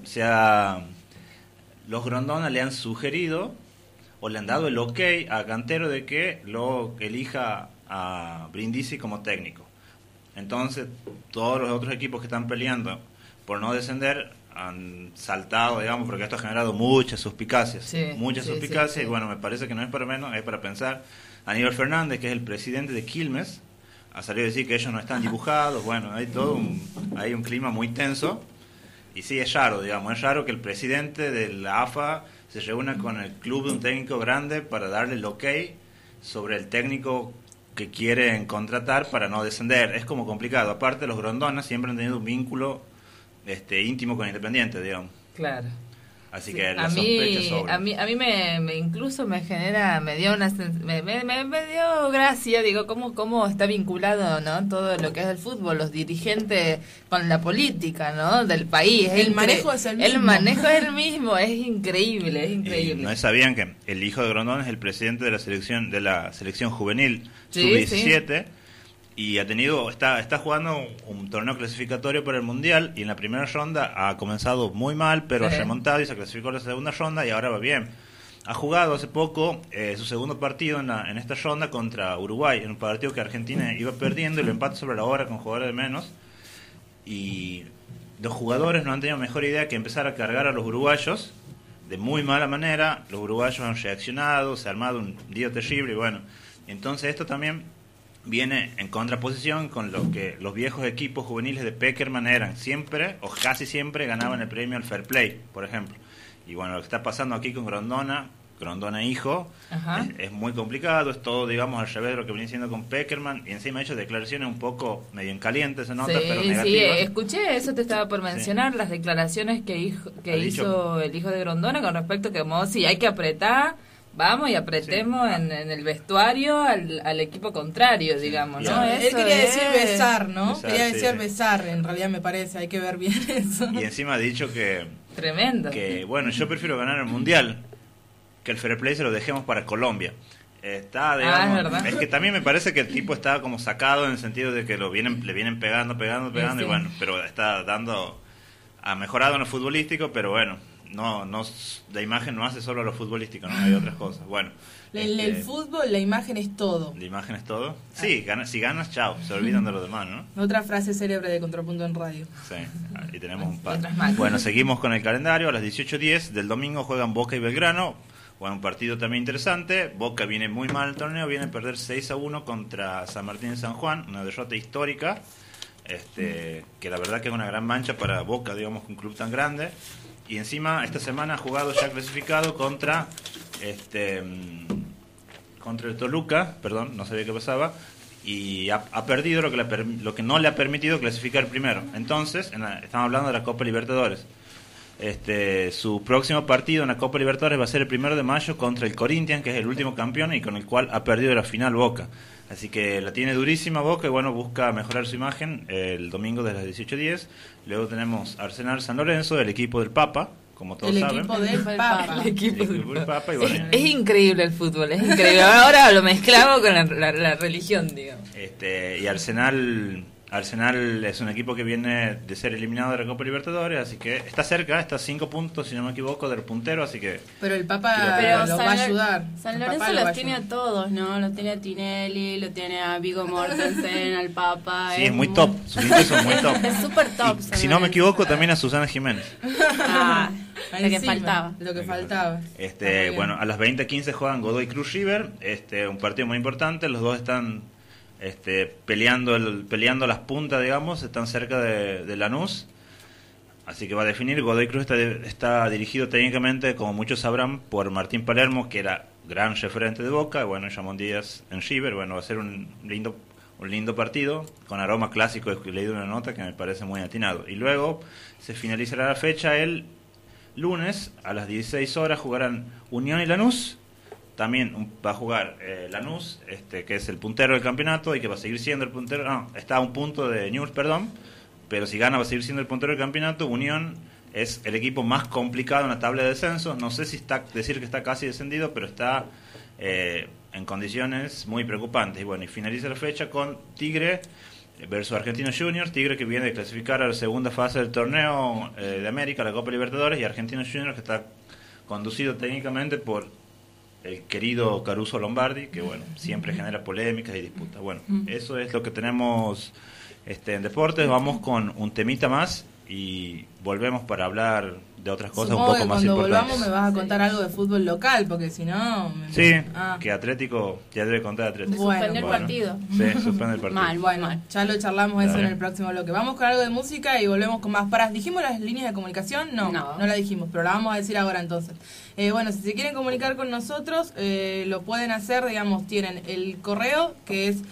los Grondona le han sugerido o le han dado el ok a Cantero de que lo elija a Brindisi como técnico. Entonces, todos los otros equipos que están peleando por no descender, han saltado, digamos, porque esto ha generado muchas suspicacias. Y bueno, me parece que no es para menos, es para pensar. Aníbal Fernández, que es el presidente de Quilmes, ha salido a decir que ellos no están dibujados. Bueno, hay hay un clima muy tenso. Y sí, es raro, digamos, es raro que el presidente de la AFA se reúna con el club de un técnico grande para darle el ok sobre el técnico que quieren contratar para no descender. Es como complicado. Aparte, los Grondona siempre han tenido un vínculo íntimo con Independiente, digamos. Claro. Así que la sospecha sobra. A mí me incluso me genera, me dio gracia, digo, cómo está vinculado, ¿no? Todo lo que es el fútbol, los dirigentes con la política, ¿no? Del país. El manejo es el mismo. El manejo es el mismo, es increíble, es increíble. ¿No sabían que el hijo de Grondona es el presidente de la selección juvenil sub-17? Y está jugando un torneo clasificatorio para el Mundial, y en la primera ronda ha comenzado muy mal, pero ha remontado y se clasificó en la segunda ronda y ahora va bien. Ha jugado hace poco su segundo partido en esta ronda contra Uruguay, en un partido que Argentina iba perdiendo y lo empata sobre la hora con jugadores de menos, y los jugadores no han tenido mejor idea que empezar a cargar a los uruguayos de muy mala manera. Los uruguayos han reaccionado, se ha armado un lío terrible, y bueno, entonces esto también viene en contraposición con lo que los viejos equipos juveniles de Peckerman eran. Siempre, o casi siempre, ganaban el premio al Fair Play, por ejemplo. Y bueno, lo que está pasando aquí con Grondona hijo, es muy complicado. Es todo, digamos, al revés de lo que venía diciendo con Peckerman. Y encima ha hecho declaraciones un poco medio en caliente, se nota, pero negativas. Sí, escuché, eso te estaba por mencionar, las declaraciones que hizo el hijo de Grondona con respecto a que, como, sí, hay que apretar. Vamos y apretemos en el vestuario al equipo contrario, digamos, ¿no? Él quería decir besar, ¿no? Quería decir besar, en realidad me parece, hay que ver bien eso. Y encima ha dicho que... Tremendo. Que, bueno, yo prefiero ganar el Mundial, que el Fair Play se lo dejemos para Colombia. Está, digamos, es que también me parece que el tipo está como sacado en el sentido de que le vienen pegando, y bueno, pero ha mejorado en lo futbolístico, pero bueno, no la imagen no hace solo a lo futbolístico, ¿no? Hay otras cosas. Bueno, el fútbol, la imagen es todo. ¿La imagen es todo? Sí, si ganas, chao, se olvidan de los demás, ¿no? Otra frase célebre de Contrapunto en Radio. Sí, y tenemos un par. Bueno, seguimos con el calendario. A las 18:10 del domingo juegan Boca y Belgrano. Bueno, un partido también interesante. Boca viene muy mal el torneo, viene a perder 6-1 contra San Martín de San Juan, una derrota histórica, que la verdad que es una gran mancha para Boca, digamos, un club tan grande. Y encima esta semana ha jugado ya clasificado contra el Toluca, perdón, no sabía qué pasaba, y ha perdido lo que no le ha permitido clasificar primero. Entonces, estamos hablando de la Copa Libertadores. Su próximo partido en la Copa Libertadores va a ser el 1 de mayo contra el Corinthians, que es el último campeón y con el cual ha perdido la final Boca. Así que la tiene durísima Boca y bueno, busca mejorar su imagen el domingo de las 18:10. Luego tenemos Arsenal San Lorenzo, el equipo del Papa, como todos saben. El equipo del Papa. Y bueno, es increíble el fútbol, es increíble. Ahora lo mezclamos con la religión, digamos. Y Arsenal es un equipo que viene de ser eliminado de la Copa Libertadores, así que está cerca, está a 5 puntos, si no me equivoco, del puntero, así que... Pero el Papa lo va a ayudar. San Lorenzo los tiene a todos, ¿no? Los tiene a Tinelli, lo tiene a Viggo Mortensen, al Papa. Sí, es muy top, sus hinchas son muy top. Es súper top. Si no me equivoco, también a Susana Jiménez. Lo que faltaba. Bueno, a las 20:15 juegan Godoy Cruz River, un partido muy importante, los dos están... peleando las puntas, digamos, están cerca de Lanús, así que va a definir. Godoy Cruz está dirigido técnicamente, como muchos sabrán, por Martín Palermo, que era gran referente de Boca, y bueno, Ramón Díaz en River. Bueno, va a ser un lindo partido, con aroma clásico. He leído una nota que me parece muy atinado, y luego se finalizará la fecha el lunes a las 16 horas, jugarán Unión y Lanús. También va a jugar Lanús, que es el puntero del campeonato y que va a seguir siendo el puntero. No, está a un punto de Newell's, perdón, pero si gana va a seguir siendo el puntero del campeonato. Unión es el equipo más complicado en la tabla de descenso. No sé si decir que está casi descendido, pero está en condiciones muy preocupantes. Y bueno, y finaliza la fecha con Tigre versus Argentinos Juniors. Tigre, que viene de clasificar a la segunda fase del torneo de América, la Copa Libertadores, y Argentinos Juniors, que está conducido técnicamente por el querido Caruso Lombardi, que bueno, siempre genera polémicas y disputas. Bueno, eso es lo que tenemos en deportes. Vamos con un temita más y volvemos para hablar de otras cosas Supongo un poco más cuando importantes. volvamos me vas a contar algo de fútbol local, porque si no... Sí, que Atlético, ya debe contar Atlético. Suspende el partido. Sí, suspende el partido. Bueno, ya lo charlamos eso Dale. en el próximo bloque. Vamos con algo de música y volvemos con más. ¿Dijimos las líneas de comunicación? No la dijimos, pero la vamos a decir ahora entonces. Bueno, si se quieren comunicar con nosotros, lo pueden hacer, digamos, tienen el correo que es...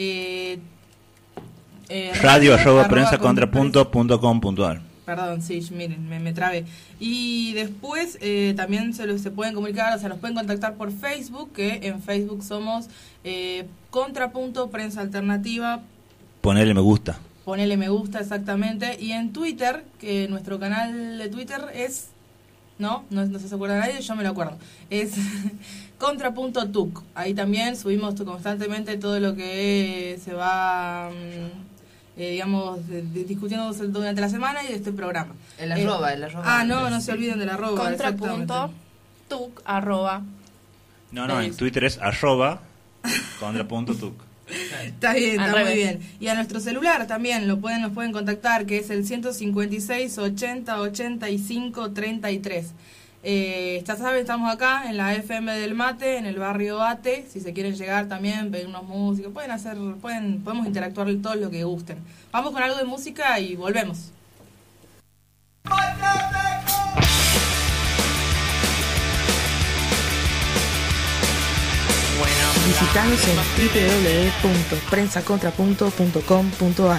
radio@prensacontrapunto.com.ar. Perdón, sí, miren, me trabé. Y después también se pueden comunicar, o sea, nos pueden contactar por Facebook, que en Facebook somos Contrapunto Prensa Alternativa. Ponele me gusta. Ponele me gusta, exactamente. Y en Twitter, que nuestro canal de Twitter es... No se acuerda nadie, yo me lo acuerdo. Es Contrapunto Tuc. Ahí también subimos constantemente todo lo que se va... digamos, discutiendo durante la semana y de este programa. El arroba. No se olviden del arroba. Contrapunto.tuc, arroba. No, en Twitter es @contrapunto.tuc. Está bien, está muy bien. Y a nuestro celular también nos pueden contactar, que es el 156 80 85 33. Ya saben, estamos acá en la FM del Mate, en el barrio Ate. Si se quieren llegar también, pedirnos música, podemos interactuar todo lo que gusten. Vamos con algo de música y volvemos. Visitanos en www.prensacontrapunto.com.ar.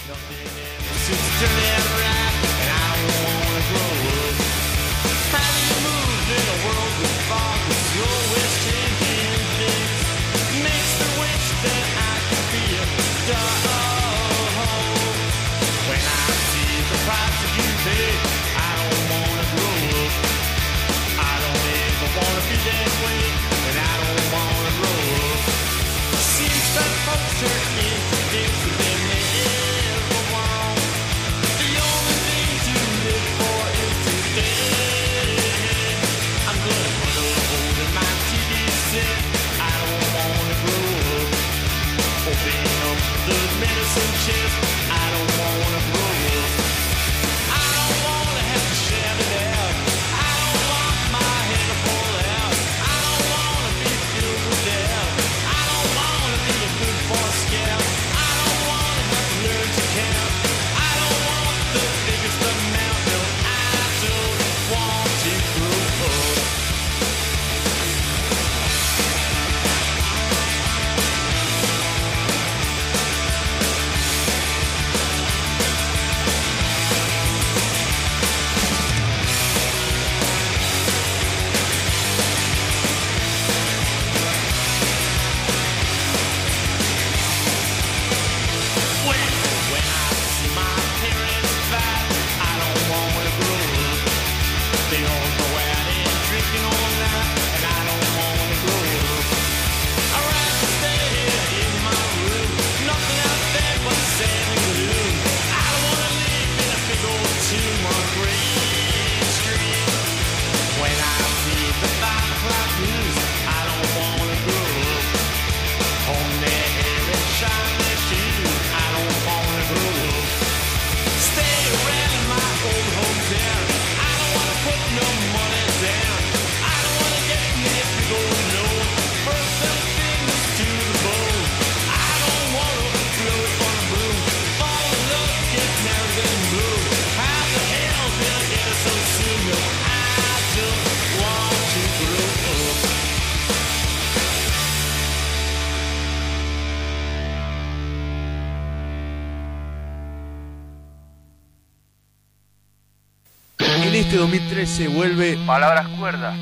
En este 2013 vuelve Palabras Cuerdas.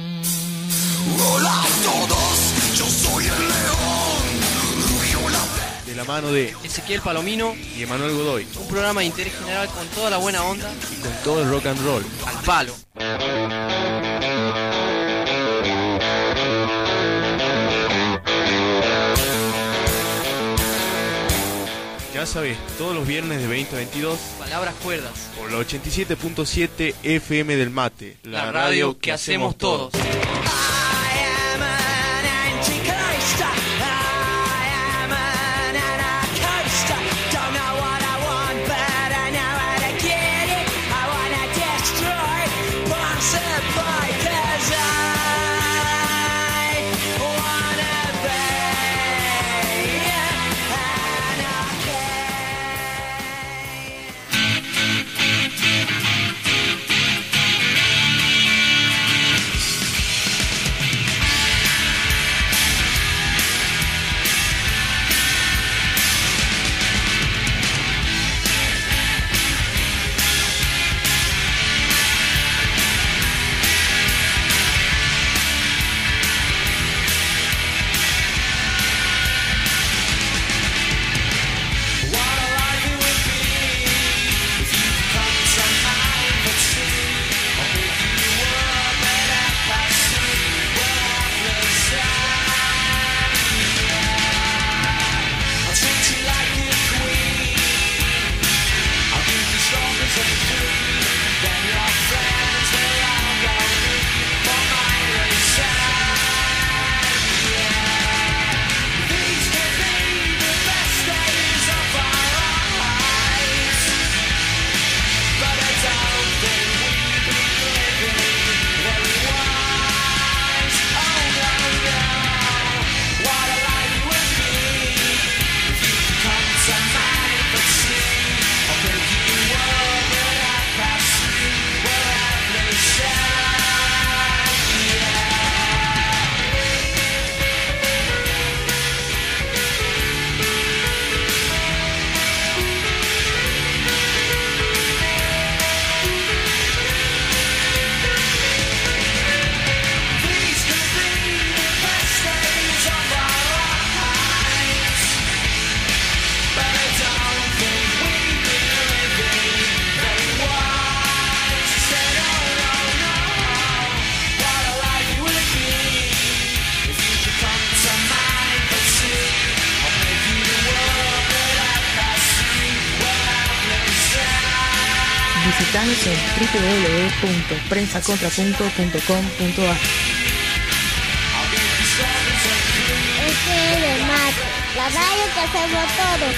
Hola a todos, yo soy el león. Rugió la... De la mano de Ezequiel Palomino y Emanuel Godoy. Un programa de interés general con toda la buena onda Y con todo el rock and roll. al palo. Ya sabes, todos los viernes de 20 a 22 Palabras Cuerdas. por la 87.7 FM del Mate. La radio que hacemos todos. Visítanos en www.prensacontrapunto.com.ar. FM del Mate, la radio que hacemos todos.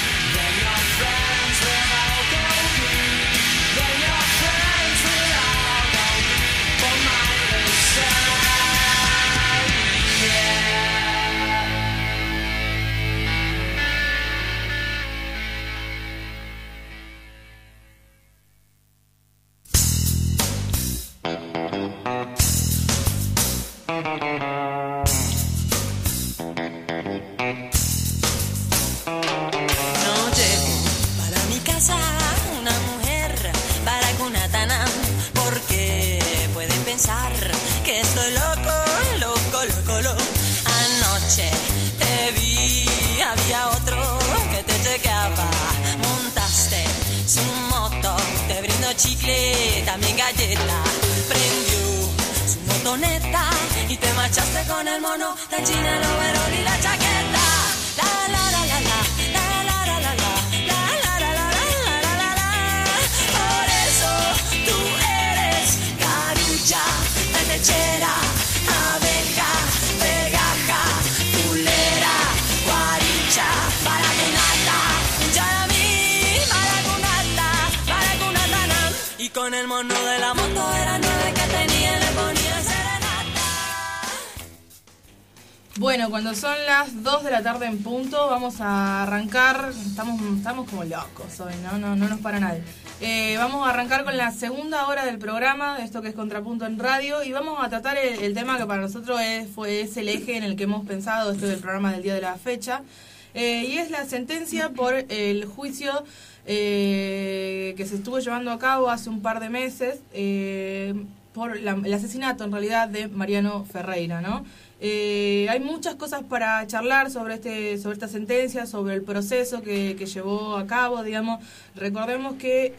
Que estoy loco. Anoche te vi, había otro que te chequeaba. Montaste su moto, te brindó chicle, también galleta. Prendió su motoneta y te marchaste con el mono, la china, el overol y la chaqueta. La la la la la, la la la la la. Lechera, abeja, pegaja, fulera, guaricha, baragunata, yarami, baragunata, y con el mono de la moto era 9 que tenía, le ponía serenata. Bueno, cuando son las 2 de la tarde en punto, vamos a arrancar, estamos como locos hoy, no nos para nadie. Vamos a arrancar con la segunda hora del programa, esto que es Contrapunto en Radio, y vamos a tratar el tema que para nosotros es el eje en el que hemos pensado esto del programa del día de la fecha, y es la sentencia por el juicio que se estuvo llevando a cabo hace un par de meses por el asesinato en realidad de Mariano Ferreira, ¿no? Hay muchas cosas para charlar sobre esta sentencia, sobre el proceso que llevó a cabo, digamos. Recordemos que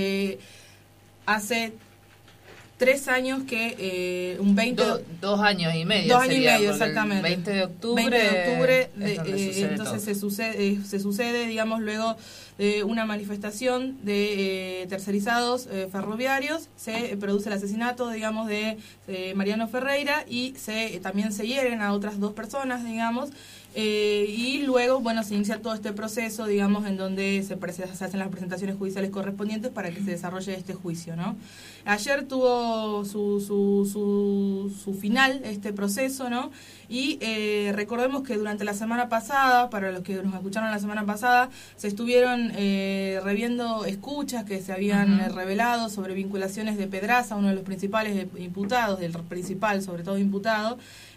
hace 3 años que un 20... 2 años y medio. 2 años y medio, exactamente. 20 de octubre. 20 de octubre, entonces todo. se sucede, digamos, luego de una manifestación de tercerizados ferroviarios, se produce el asesinato, digamos, de Mariano Ferreira y también se hieren a otras 2 personas, digamos. Y luego, bueno, se inicia todo este proceso, digamos, en donde se hacen las presentaciones judiciales correspondientes para que se desarrolle este juicio, ¿no? Ayer tuvo su final este proceso, ¿no? Y recordemos que durante la semana pasada, para los que nos escucharon la semana pasada, se estuvieron reviendo escuchas que se habían revelado sobre vinculaciones de Pedraza, uno de los principales imputados, del principal sobre todo imputado,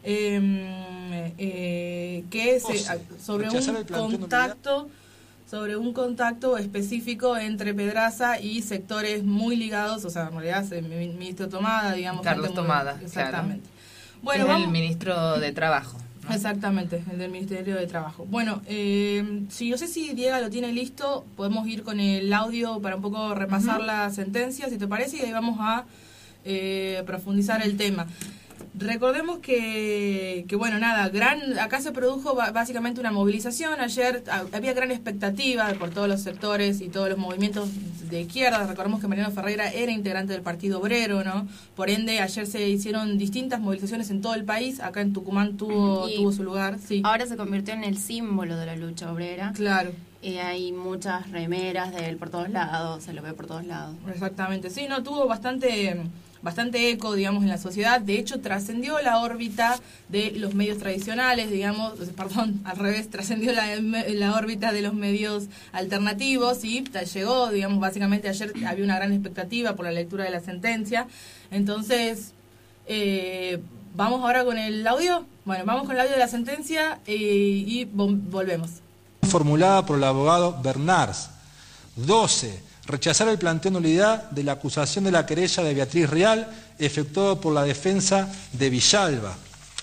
sobre un contacto específico entre Pedraza y sectores muy ligados, o sea, en realidad el ministro Tomada, digamos. Carlos Tomada, exactamente. Claro. Bueno, es el ministro de Trabajo, ¿no? Exactamente, el del Ministerio de Trabajo. Bueno, no sé si Diego lo tiene listo, podemos ir con el audio para un poco repasar la sentencia, si te parece, y ahí vamos a profundizar el tema. Recordemos que bueno, nada, acá se produjo básicamente una movilización. Ayer había gran expectativa por todos los sectores y todos los movimientos de izquierda. Recordemos que Mariano Ferreira era integrante del Partido Obrero, ¿no? Por ende, ayer se hicieron distintas movilizaciones en todo el país. Acá en Tucumán tuvo su lugar. Sí. Ahora se convirtió en el símbolo de la lucha obrera. Claro. Hay muchas remeras de él por todos lados, se lo ve por todos lados. Exactamente, sí, no, tuvo bastante eco, digamos, en la sociedad. De hecho, trascendió la órbita de los medios tradicionales, digamos, perdón, al revés, trascendió la órbita de los medios alternativos y llegó, digamos, básicamente ayer había una gran expectativa por la lectura de la sentencia. Entonces, ¿vamos ahora con el audio? Bueno, vamos con el audio de la sentencia y volvemos. Formulada por el abogado Bernards. 12. Rechazar el planteo de nulidad de la acusación de la querella de Beatriz Real efectuado por la defensa de Villalba.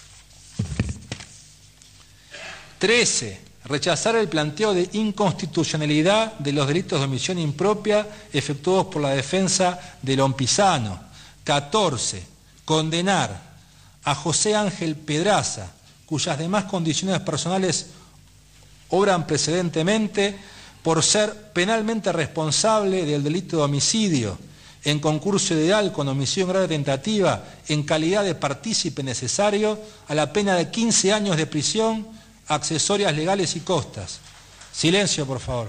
13. Rechazar el planteo de inconstitucionalidad de los delitos de omisión impropia efectuados por la defensa de Lompisano. 14. Condenar a José Ángel Pedraza, cuyas demás condiciones personales obran precedentemente, por ser penalmente responsable del delito de homicidio, en concurso ideal con homicidio en grado de tentativa en calidad de partícipe necesario a la pena de 15 años de prisión, accesorias legales y costas. Silencio, por favor.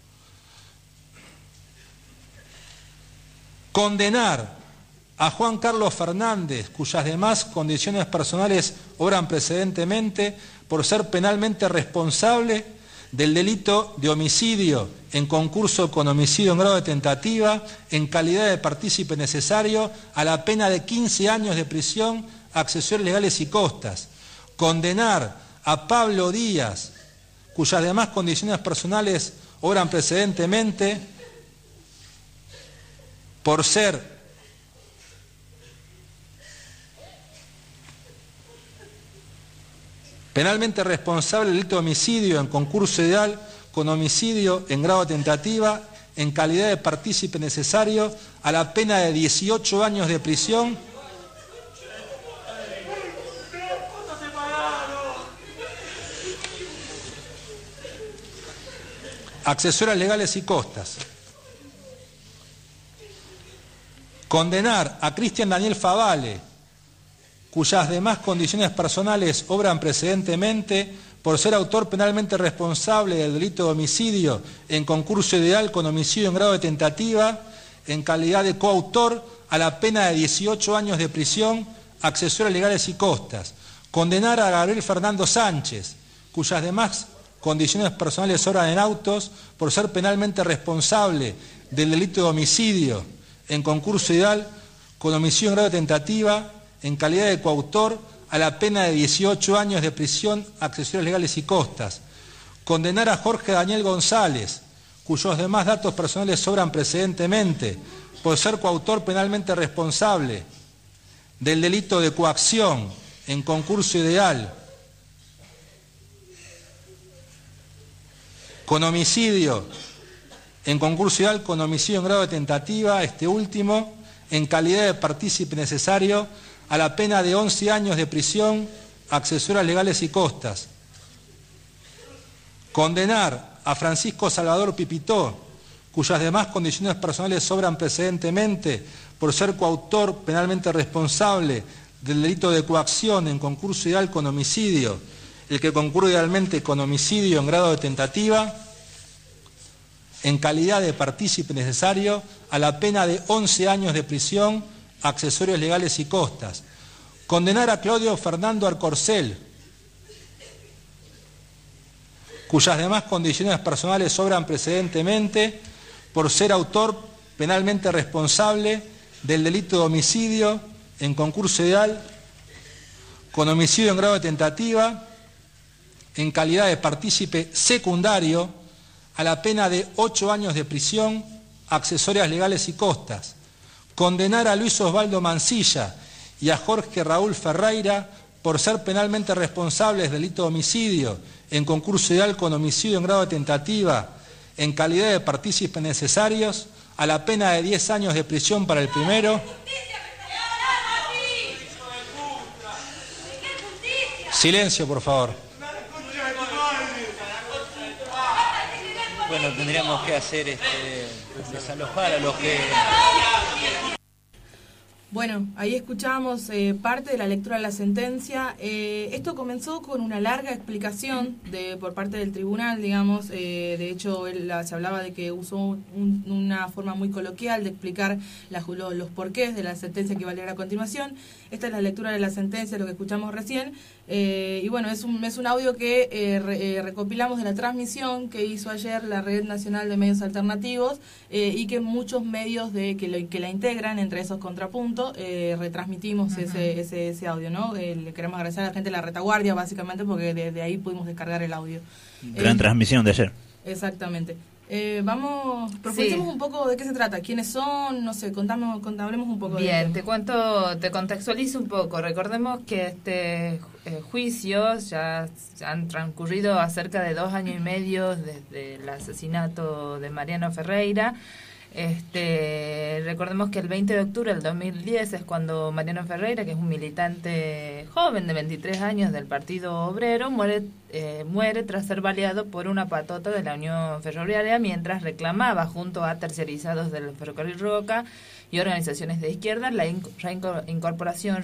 Condenar a Juan Carlos Fernández, cuyas demás condiciones personales obran precedentemente, por ser penalmente responsable del delito de homicidio en concurso con homicidio en grado de tentativa, en calidad de partícipe necesario, a la pena de 15 años de prisión, accesorios legales y costas. Condenar a Pablo Díaz, cuyas demás condiciones personales obran precedentemente, por ser penalmente responsable del delito de homicidio en concurso ideal con homicidio en grado de tentativa en calidad de partícipe necesario a la pena de 18 años de prisión, accesorias legales y costas. Condenar a Cristian Daniel Favale, cuyas demás condiciones personales obran precedentemente, por ser autor penalmente responsable del delito de homicidio en concurso ideal con homicidio en grado de tentativa, en calidad de coautor, a la pena de 18 años de prisión, accesorias legales y costas. Condenar a Gabriel Fernando Sánchez, cuyas demás condiciones personales obran en autos, por ser penalmente responsable del delito de homicidio en concurso ideal con homicidio en grado de tentativa, en calidad de coautor, a la pena de 18 años de prisión, accesorios legales y costas. Condenar a Jorge Daniel González, cuyos demás datos personales sobran precedentemente, por ser coautor penalmente responsable del delito de coacción en concurso ideal con homicidio en concurso ideal con homicidio en grado de tentativa, este último, en calidad de partícipe necesario, a la pena de 11 años de prisión, accesorias legales y costas. Condenar a Francisco Salvador Pipitó, cuyas demás condiciones personales sobran precedentemente, por ser coautor penalmente responsable del delito de coacción en concurso ideal con homicidio, el que concurre idealmente con homicidio en grado de tentativa, en calidad de partícipe necesario, a la pena de 11 años de prisión, accesorios legales y costas. Condenar a Claudio Fernando Arcorcel, cuyas demás condiciones personales sobran precedentemente, por ser autor penalmente responsable del delito de homicidio en concurso ideal con homicidio en grado de tentativa, en calidad de partícipe secundario, a la pena de 8 años de prisión, accesorias legales y costas. Condenar a Luis Osvaldo Mancilla y a Jorge Raúl Ferreira por ser penalmente responsables del delito de homicidio en concurso ideal con homicidio en grado de tentativa, en calidad de partícipes necesarios, a la pena de 10 años de prisión para el primero. Silencio, por favor. Bueno, tendríamos que hacer desalojar a los que... Bueno, ahí escuchamos parte de la lectura de la sentencia. Esto comenzó con una larga explicación por parte del tribunal, digamos. De hecho, se hablaba de que usó una forma muy coloquial de explicar los porqués de la sentencia que iba a leer a continuación. Esta es la lectura de la sentencia, lo que escuchamos recién. Y bueno, es un audio que recopilamos de la transmisión que hizo ayer la Red Nacional de Medios Alternativos y que muchos medios que la integran, entre esos Contrapunto, retransmitimos ese audio, ¿no? Le queremos agradecer a la gente de la retaguardia, básicamente, porque de ahí pudimos descargar el audio. Gran transmisión de ayer. Exactamente. Profundicemos un poco de qué se trata, quiénes son, no sé, hablemos un poco. Bien, te contextualizo un poco. Recordemos que este juicio ya han transcurrido a cerca de 2 años y medio desde el asesinato de Mariano Ferreira. Recordemos que el 20 de octubre del 2010 es cuando Mariano Ferreira, que es un militante joven de 23 años del Partido Obrero, muere tras ser baleado por una patota de la Unión Ferroviaria mientras reclamaba junto a tercerizados del Ferrocarril Roca y organizaciones de izquierda la reincorporación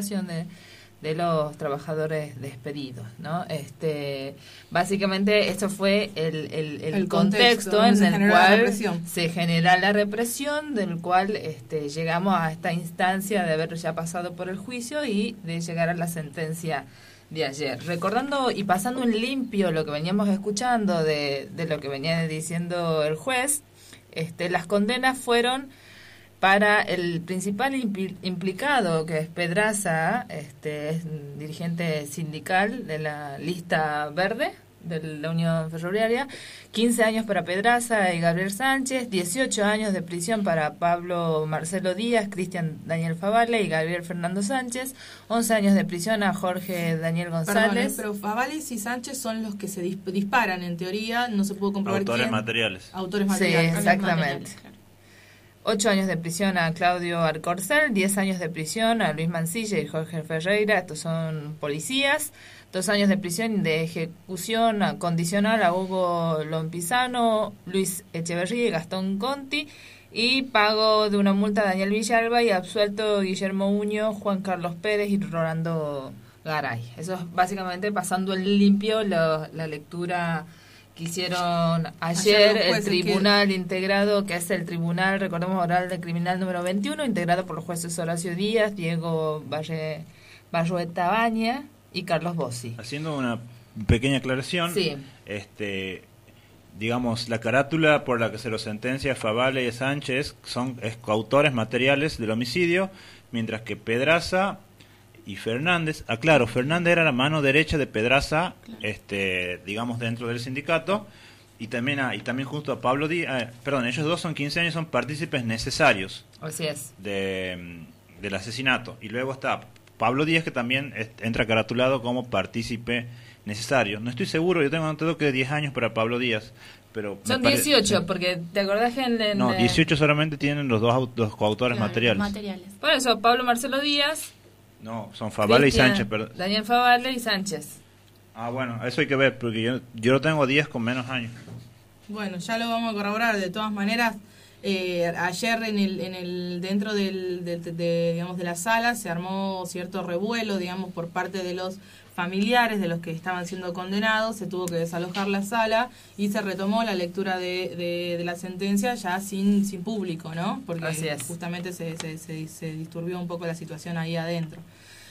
de los trabajadores despedidos, ¿no? Básicamente esto fue el contexto en el cual se genera la represión, del cual llegamos a esta instancia de haber ya pasado por el juicio y de llegar a la sentencia de ayer. Recordando y pasando en limpio lo que veníamos escuchando de lo que venía diciendo el juez, las condenas fueron para el principal implicado, que es Pedraza, es dirigente sindical de la lista verde de la Unión Ferroviaria, 15 años para Pedraza y Gabriel Sánchez, 18 años de prisión para Pablo Marcelo Díaz, Cristian Daniel Favale y Gabriel Fernando Sánchez, 11 años de prisión a Jorge Daniel González. Pero Favale y Sánchez son los que se disparan, en teoría, no se pudo comprobar Autores materiales. Autores materiales. Sí, exactamente. 8 años de prisión a Claudio Alcorcel, 10 años de prisión a Luis Mancilla y Jorge Ferreira, estos son policías, 2 años de prisión de ejecución condicional a Hugo Lompizano, Luis Echeverría y Gastón Conti, y pago de una multa a Daniel Villalba y absuelto Guillermo Uño, Juan Carlos Pérez y Rolando Garay. Eso es básicamente pasando en limpio la lectura que hicieron ayer el tribunal integrado, que es el tribunal, recordemos, oral de criminal número 21, integrado por los jueces Horacio Díaz, Diego Barrueta Baña y Carlos Bossi. Haciendo una pequeña aclaración, sí. Digamos, la carátula por la que se lo sentencia a Favale y Sánchez es coautores materiales del homicidio, mientras que Pedraza y Fernández, Fernández era la mano derecha de Pedraza, digamos, dentro del sindicato, y también junto a Pablo Díaz, ellos dos son 15 años, son partícipes necesarios. Así es. Del asesinato. Y luego está Pablo Díaz, que también entra caratulado como partícipe necesario. No estoy seguro, yo tengo notado que 10 años para Pablo Díaz, pero son 18, porque ¿te acordás que no, 18 solamente tienen los coautores materiales. Por eso, Pablo Marcelo Díaz. No, son Favale y Sánchez, perdón. Daniel Favale y Sánchez. Bueno, eso hay que ver, porque yo lo tengo 10 con menos años. Bueno, ya lo vamos a corroborar. De todas maneras, ayer dentro digamos, de la sala se armó cierto revuelo, digamos, por parte de los familiares de los que estaban siendo condenados. Se tuvo que desalojar la sala y se retomó la lectura de la sentencia ya sin público, ¿no? Porque justamente se disturbió un poco la situación ahí adentro.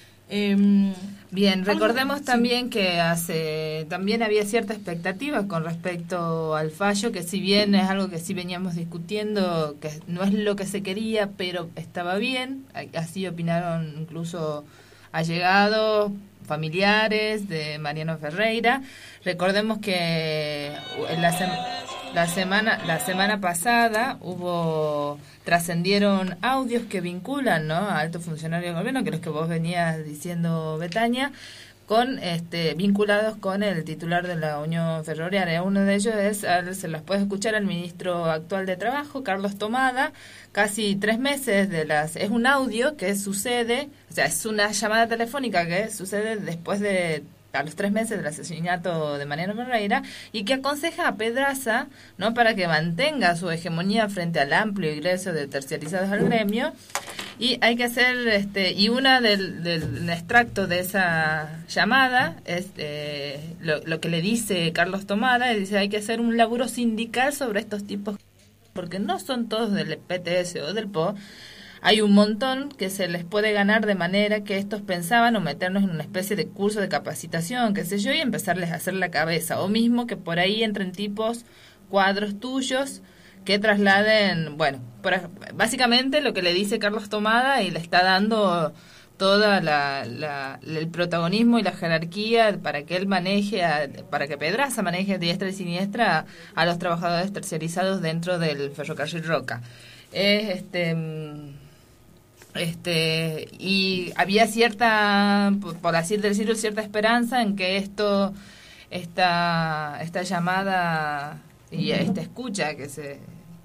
Bien, recordemos también que también había cierta expectativa con respecto al fallo, que si bien es algo que sí veníamos discutiendo, que no es lo que se quería, pero estaba bien, así opinaron incluso allegados, familiares de Mariano Ferreira. Recordemos que la semana pasada trascendieron audios que vinculan, ¿no?, a altos funcionarios del gobierno, que los que vos venías diciendo, Betania, vinculados con el titular de la Unión Ferroviaria. Uno de ellos se los puede escuchar al ministro actual de Trabajo, Carlos Tomada, casi 3 meses es un audio que sucede, o sea, es una llamada telefónica que sucede después a los 3 meses del asesinato de Mariano Ferreira, y que aconseja a Pedraza, ¿no?, para que mantenga su hegemonía frente al amplio ingreso de terciarizados al gremio. Y hay que hacer, y una del extracto de esa llamada es lo que le dice Carlos Tomada, dice: hay que hacer un laburo sindical sobre estos tipos, porque no son todos del PTS o del PO. Hay un montón que se les puede ganar de manera que estos pensaban o meternos en una especie de curso de capacitación, qué sé yo, y empezarles a hacer la cabeza. O mismo que por ahí entren tipos, cuadros tuyos, que trasladen, básicamente lo que le dice Carlos Tomada, y le está dando toda el protagonismo y la jerarquía para que él para que Pedraza maneje a diestra y siniestra a los trabajadores terciarizados dentro del Ferrocarril Roca. Y había cierta, por así decirlo, cierta esperanza en que esta llamada y esta escucha que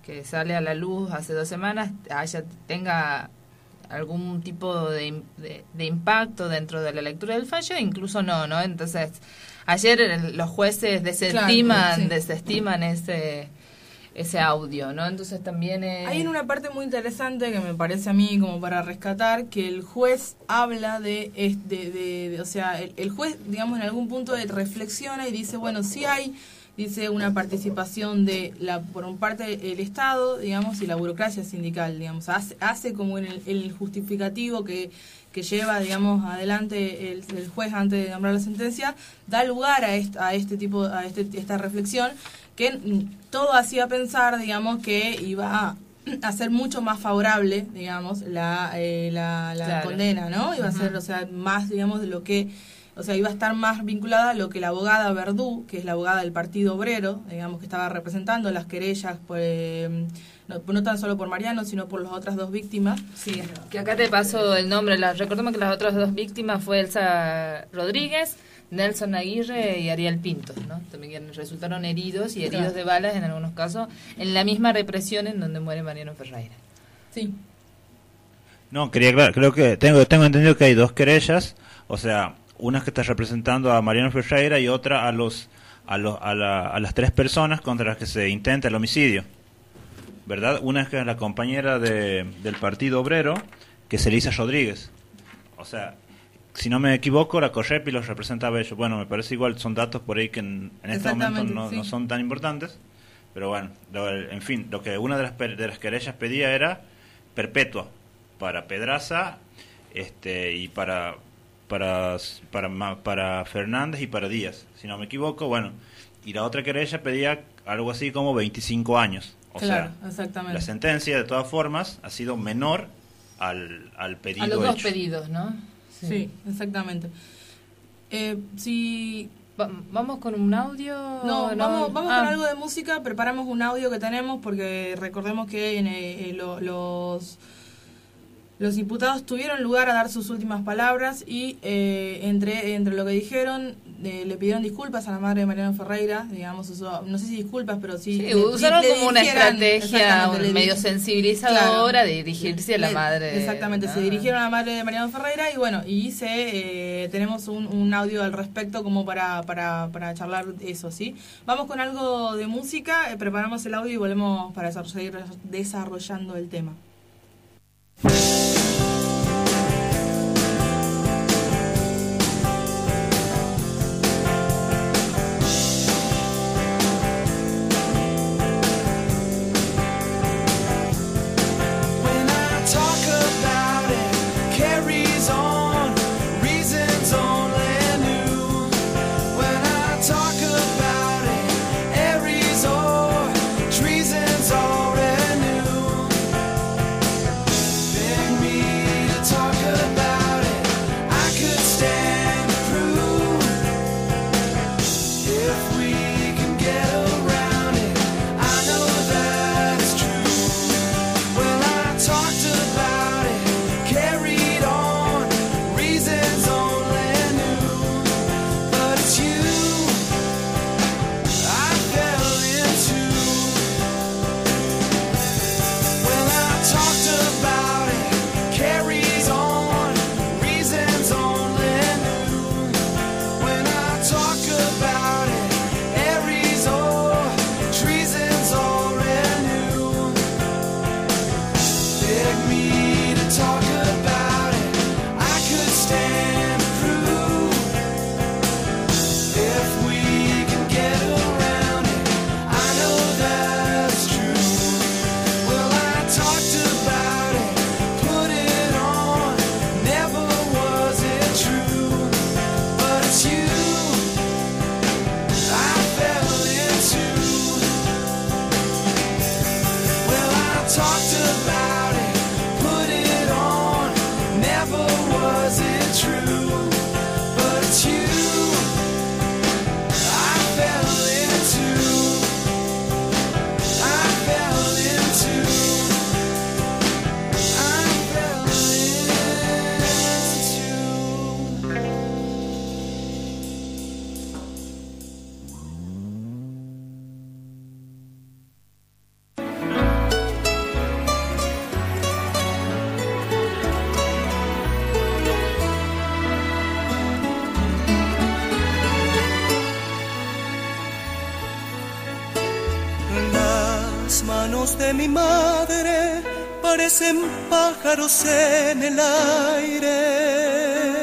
que sale a la luz hace 2 semanas tenga algún tipo de impacto dentro de la lectura del fallo, incluso no. Entonces, ayer los jueces desestiman ese audio, ¿no? Entonces también hay una parte muy interesante que me parece a mí como para rescatar, que el juez habla o sea, el juez, digamos, en algún punto reflexiona y dice, bueno, sí hay, dice, una participación por un parte el Estado, digamos, y la burocracia sindical, digamos, hace como el justificativo que lleva, digamos, adelante el juez antes de nombrar la sentencia, da lugar a esta reflexión, que todo hacía pensar, digamos, que iba a ser mucho más favorable, digamos, la claro. condena, ¿no? Iba a ser, o sea, más, digamos, de lo que, o sea, iba a estar más vinculada a lo que la abogada Verdú, que es la abogada del Partido Obrero, digamos, que estaba representando las querellas, no tan solo por Mariano, sino por las otras 2 víctimas. Sí, que acá te paso el nombre. Recordemos que las otras 2 víctimas fue Elsa Rodríguez, Nelson Aguirre y Ariel Pinto, ¿no? También resultaron heridos y heridos de balas en algunos casos, en la misma represión en donde muere Mariano Ferreira. Sí. No, creo que tengo entendido que hay 2 querellas, o sea, una que está representando a Mariano Ferreira y otra a las 3 personas contra las que se intenta el homicidio, ¿verdad? Una es que es la compañera del Partido Obrero, que es Elisa Rodríguez, o sea, si no me equivoco, la CORREPI los representaba ellos. Bueno, me parece igual, son datos por ahí que en este momento no son tan importantes. Pero bueno, en fin, lo que una de las querellas pedía era perpetua para Pedraza y para Fernández y para Díaz, si no me equivoco. Bueno, y la otra querella pedía algo así como 25 años. O sea, exactamente. La sentencia, de todas formas, ha sido menor al pedido hecho. A los 2 pedidos, ¿no? Sí, exactamente. ¿Vamos con un audio? No, vamos con algo de música. Preparamos un audio que tenemos porque recordemos que los imputados tuvieron lugar a dar sus últimas palabras y entre lo que dijeron, le pidieron disculpas a la madre de Mariano Ferreira, digamos, no sé si disculpas, pero sí usaron como una estrategia medio sensibilizadora de dirigirse a la madre. Exactamente, se dirigieron a la madre de Mariano Ferreira y bueno, tenemos un audio al respecto como para charlar eso, ¿sí? Vamos con algo de música, preparamos el audio y volvemos para seguir desarrollando el tema. Treason's already new. Beg me manos de mi madre parecen pájaros en el aire.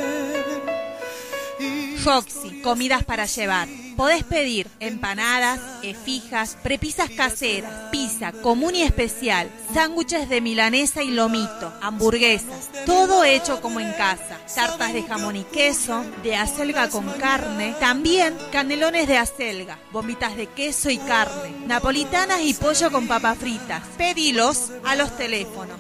Foxy, comidas para llevar. Podés pedir empanadas, fijas, prepisas caseras, pizza común y especial, sándwiches de milanesa y lomito, hamburguesas, todo hecho como en casa, tartas de jamón y queso, de acelga con carne, también canelones de acelga, bombitas de queso y carne, napolitanas y pollo con papas fritas. Pedilos a los teléfonos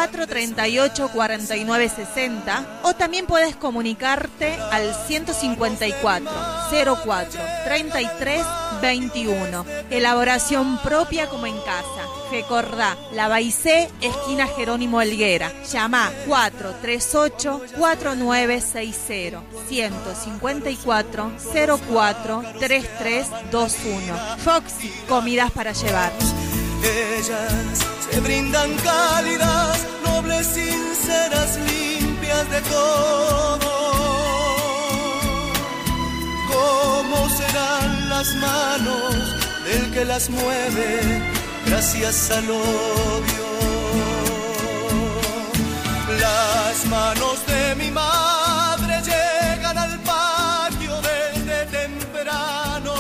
438-4960 o también puedes comunicarte al 154 04 33 21. Elaboración propia como en casa. Recordá, Lavaicé, esquina Jerónimo Helguera. Llama 438-4960 154 04 3321. Foxy, comidas para llevar. Ellas se brindan cálidas, nobles, sinceras, limpias de todo. ¿Cómo serán las manos del que las mueve gracias al odio? Las manos de mi madre llegan al patio desde temprano.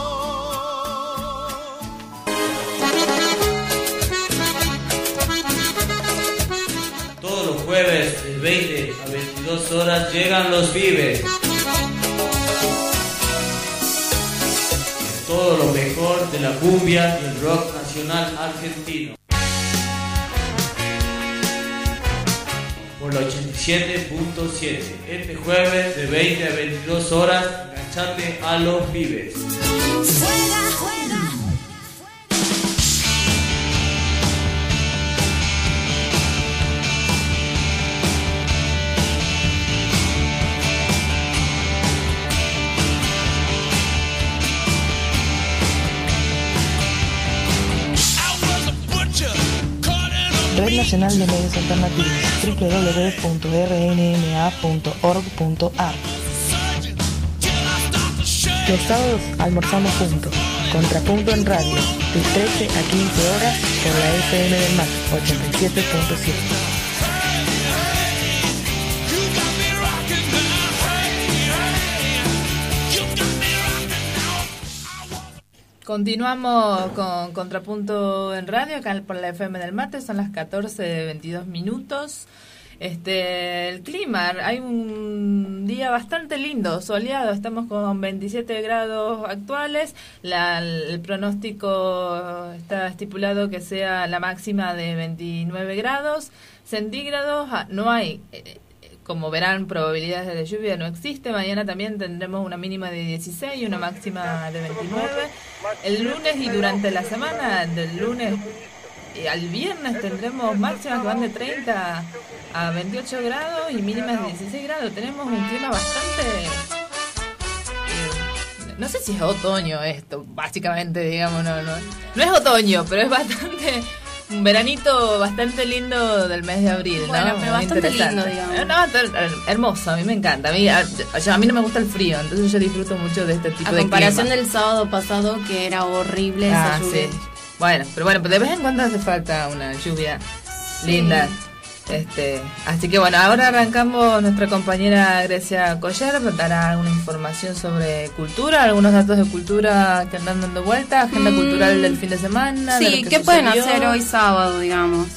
Todos los jueves de 20 a 22 horas llegan los Vives. Todo lo mejor de la cumbia y el rock nacional argentino. Por la 87.7. Este jueves de 20 a 22 horas, enganchate a los Vives. Red Nacional de Medios Alternativos, www.rnma.org.ar. Los sábados almorzamos juntos, Contrapunto en radio, de 13 a 15 horas por la FM del Mate 87.7. Continuamos con Contrapunto en radio, acá por la FM del Mate, son las 14:22. El clima, hay un día bastante lindo, soleado, estamos con 27 grados actuales, el pronóstico está estipulado que sea la máxima de 29 grados centígrados, no hay... Como verán, probabilidades de lluvia no existe. Mañana también tendremos una mínima de 16 y una máxima de 29. El lunes y durante la semana, del lunes al viernes, tendremos máximas que van de 30 a 28 grados y mínimas de 16 grados. Tenemos un clima bastante... no sé si es otoño esto, básicamente, digamos. No es otoño, pero es bastante... Un veranito bastante lindo del mes de abril, ¿no? Bueno, pero bastante lindo, digamos. No, hermoso, a mí me encanta. A mí no me gusta el frío, entonces yo disfruto mucho de este tipo de clima. A comparación del sábado pasado, que era horrible esa lluvia. Sí. Bueno, pero de vez en cuando hace falta una lluvia linda. Así que bueno, ahora arrancamos. Nuestra compañera Grecia Coller dará una información sobre cultura, algunos datos de cultura que andan dando vuelta, agenda cultural del fin de semana. Sí, ¿qué pueden hacer hoy sábado, digamos?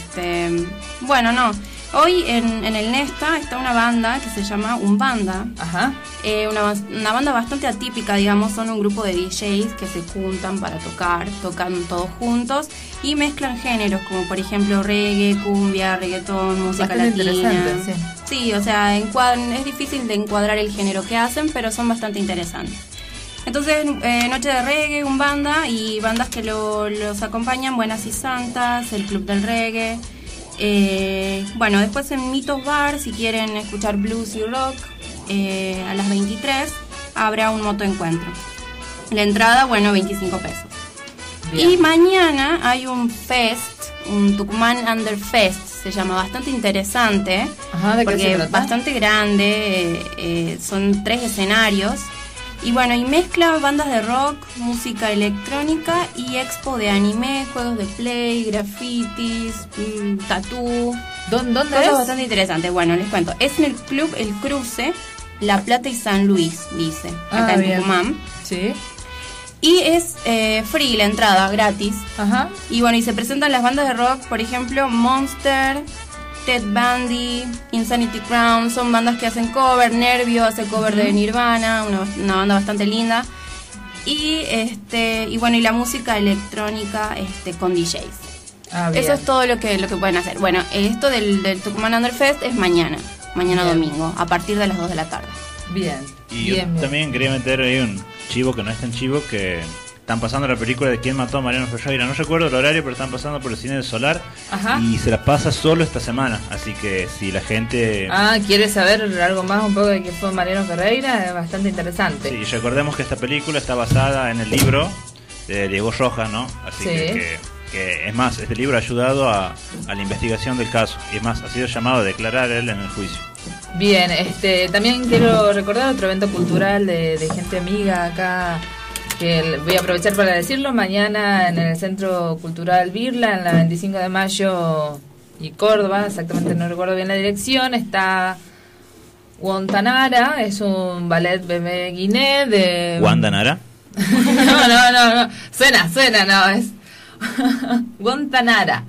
Hoy en el Nesta está una banda que se llama Umbanda. Ajá. Una banda bastante atípica, digamos, son un grupo de DJs que se juntan para tocan todos juntos y mezclan géneros como por ejemplo reggae, cumbia, reggaetón, música bastante latina. Interesante, sí, o sea, es difícil de encuadrar el género que hacen, pero son bastante interesantes. Entonces, noche de reggae, Umbanda y bandas que los acompañan, Buenas y Santas, el Club del Reggae. Después en Mitos Bar, si quieren escuchar blues y rock, a las 23 habrá un motoencuentro. La entrada, 25 pesos. Bien. Y mañana hay un Tucumán Under Fest, se llama, bastante interesante. Ajá, ¿de qué se porque trata? Bastante grande, son 3 escenarios. Y bueno, y mezcla bandas de rock, música electrónica y expo de anime, juegos de play, grafitis, tatú. ¿Dónde cosas es? bastante interesantes. Bueno, les cuento. Es en el Club El Cruce, La Plata y San Luis, dice, acá en Tucumán. Sí. Y es free la entrada, gratis. Ajá. Y bueno, y se presentan las bandas de rock, por ejemplo, Monster, Ted Bundy, Insanity Crown, son bandas que hacen cover, Nervio hace cover de Nirvana, una banda bastante linda. Y bueno, y la música electrónica con DJs. Eso es todo lo que pueden hacer. Bueno, esto del Tucumán Underfest es mañana domingo, a partir de las 2 de la tarde. Bien. Y yo también quería meter ahí un chivo que no es tan chivo, que están pasando la película de ¿Quién mató a Mariano Ferreira? No recuerdo el horario, pero están pasando por el cine del Solar. Ajá. Y se la pasa solo esta semana, así que si la gente... ¿quiere saber algo más un poco de quién fue Mariano Ferreira? Es bastante interesante. Sí, recordemos que esta película está basada en el libro de Diego Rojas, ¿no? Así que es más, este libro ha ayudado a la investigación del caso, y es más, ha sido llamado a declarar él en el juicio. Bien, también quiero recordar otro evento cultural de gente amiga acá, que voy a aprovechar para decirlo. Mañana en el Centro Cultural Birla, en la 25 de mayo y Córdoba, exactamente no recuerdo bien la dirección, está Guantanara, es un ballet bebé guiné de... ¿Guantanara? No, suena, no, es Guantanara,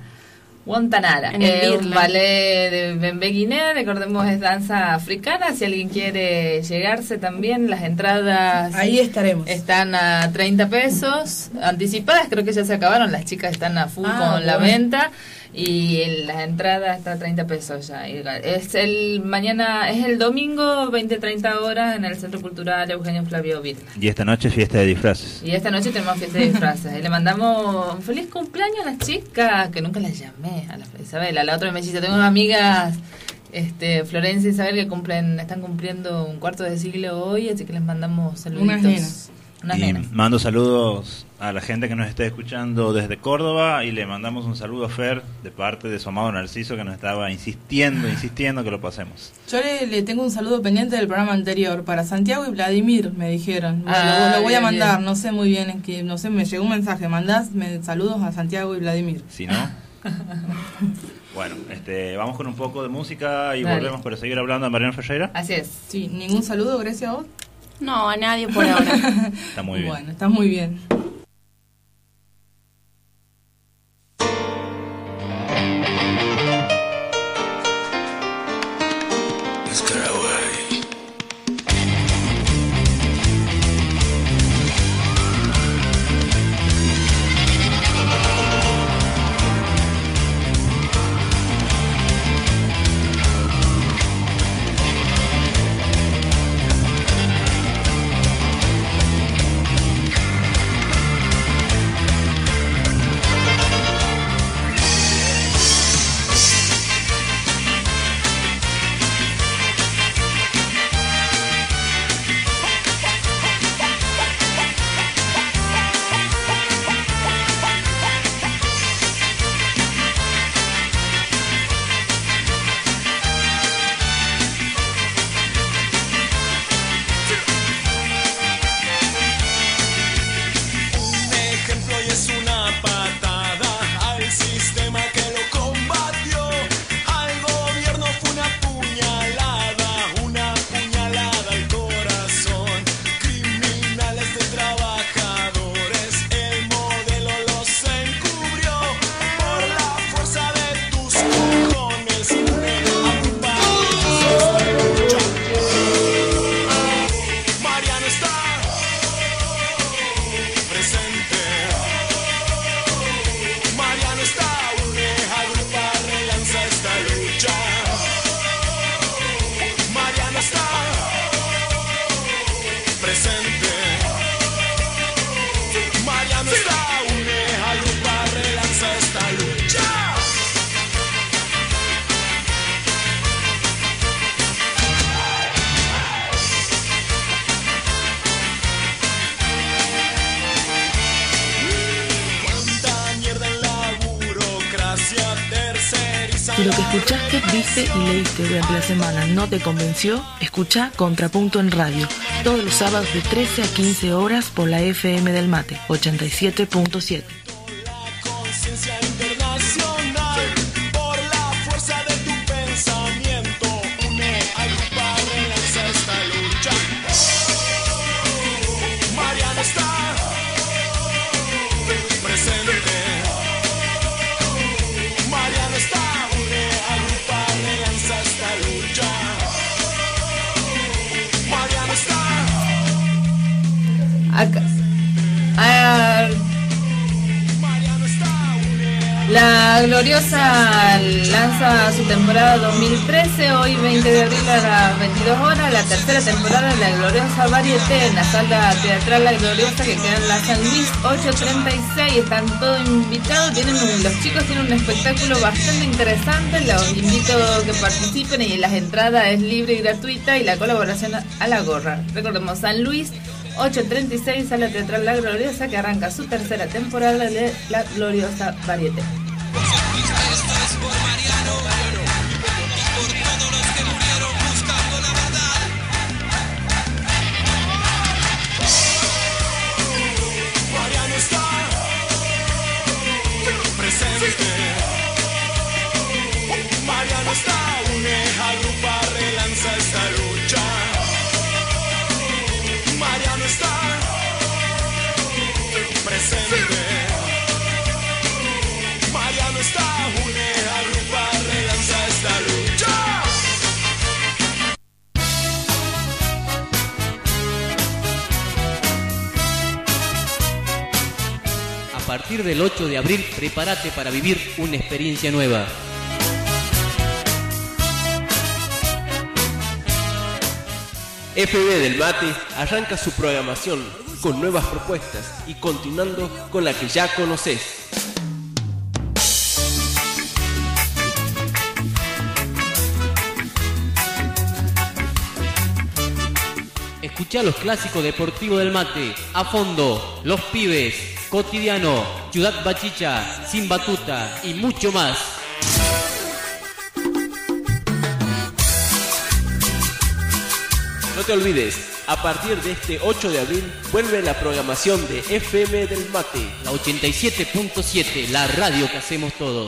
es un ballet de Bembe Guinea, recordemos es danza africana. Si alguien quiere llegarse también, las entradas ahí estaremos. Están a 30 pesos anticipadas, creo que ya se acabaron, las chicas están a full con la venta. Y la entrada está a 30 pesos ya. Es el domingo 20-30 horas en el Centro Cultural Eugenio Flavio Birla. Y esta noche fiesta de disfraces. Y esta noche tenemos fiesta de disfraces. Y le mandamos un feliz cumpleaños a las chicas, que nunca las llamé, a la Isabel, a la otra melliza. Tengo amigas, Florencia y Isabel, que están cumpliendo un cuarto de siglo hoy, así que les mandamos saluditos. Unas nenas. Mando saludos a la gente que nos está escuchando desde Córdoba, y le mandamos un saludo a Fer de parte de su amado Narciso, que nos estaba insistiendo que lo pasemos. Yo le tengo un saludo pendiente del programa anterior para Santiago y Vladimir, me dijeron. Lo voy a mandar, bien. No sé muy bien, me llegó un mensaje, mandás saludos a Santiago y Vladimir. Si no... Bueno, vamos con un poco de música y volvemos para seguir hablando de Mariano Ferreira. Así es. Sí, ¿ningún saludo, Grecia, a vos? No, a nadie por ahora. Está muy bien. Bueno, está muy bien. Si lo que escuchaste, viste y leíste durante la semana no te convenció, escucha Contrapunto en radio. todos los sábados de 13 a 15 horas por la FM del Mate, 87.7. Conciencia internacional, por la fuerza de tu pensamiento, une, agrupa, relanza esta lucha. Mariano está presente. Mariano está, une, agrupa, relanza esta lucha. Mariano está. Acá. La Gloriosa lanza su temporada 2013, hoy 20 de abril a las 22 horas, la tercera temporada de La Gloriosa Varieté en la sala teatral La Gloriosa que queda en la San Luis 836. Están todos invitados, los chicos tienen un espectáculo bastante interesante, los invito a que participen y las entradas es libre y gratuita y la colaboración a la gorra. Recordemos, San Luis 836, sala teatral La Gloriosa, que arranca su tercera temporada de La Gloriosa Varieté. Mariano está presente. Mariano está, une, agrupa, relanza esta lucha. Mariano está presente. Mariano está, une, agrupa, relanza esta lucha. A partir del 8 de abril, prepárate para vivir una experiencia nueva. FB del Mate arranca su programación con nuevas propuestas y continuando con la que ya conoces. Escuchá los clásicos deportivos del Mate, A Fondo, Los Pibes, Cotidiano, Ciudad Bachicha, Sin Batuta y mucho más. No te olvides, a partir de este 8 de abril vuelve la programación de FM del Mate, la 87.7, la radio que hacemos todos.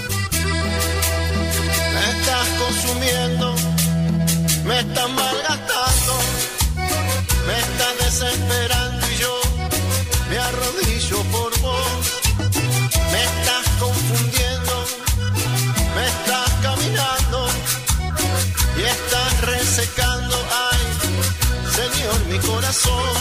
Me estás consumiendo, me estás malgastando, me estás desesperando y yo me arrodillo por vos. Me estás confundiendo, me estás caminando y estás resecando, ay, Señor, mi corazón.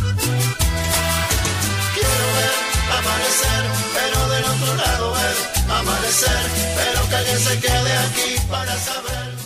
Quiero ver amanecer, pero del otro lado ver amanecer, pero que alguien se quede aquí para saber.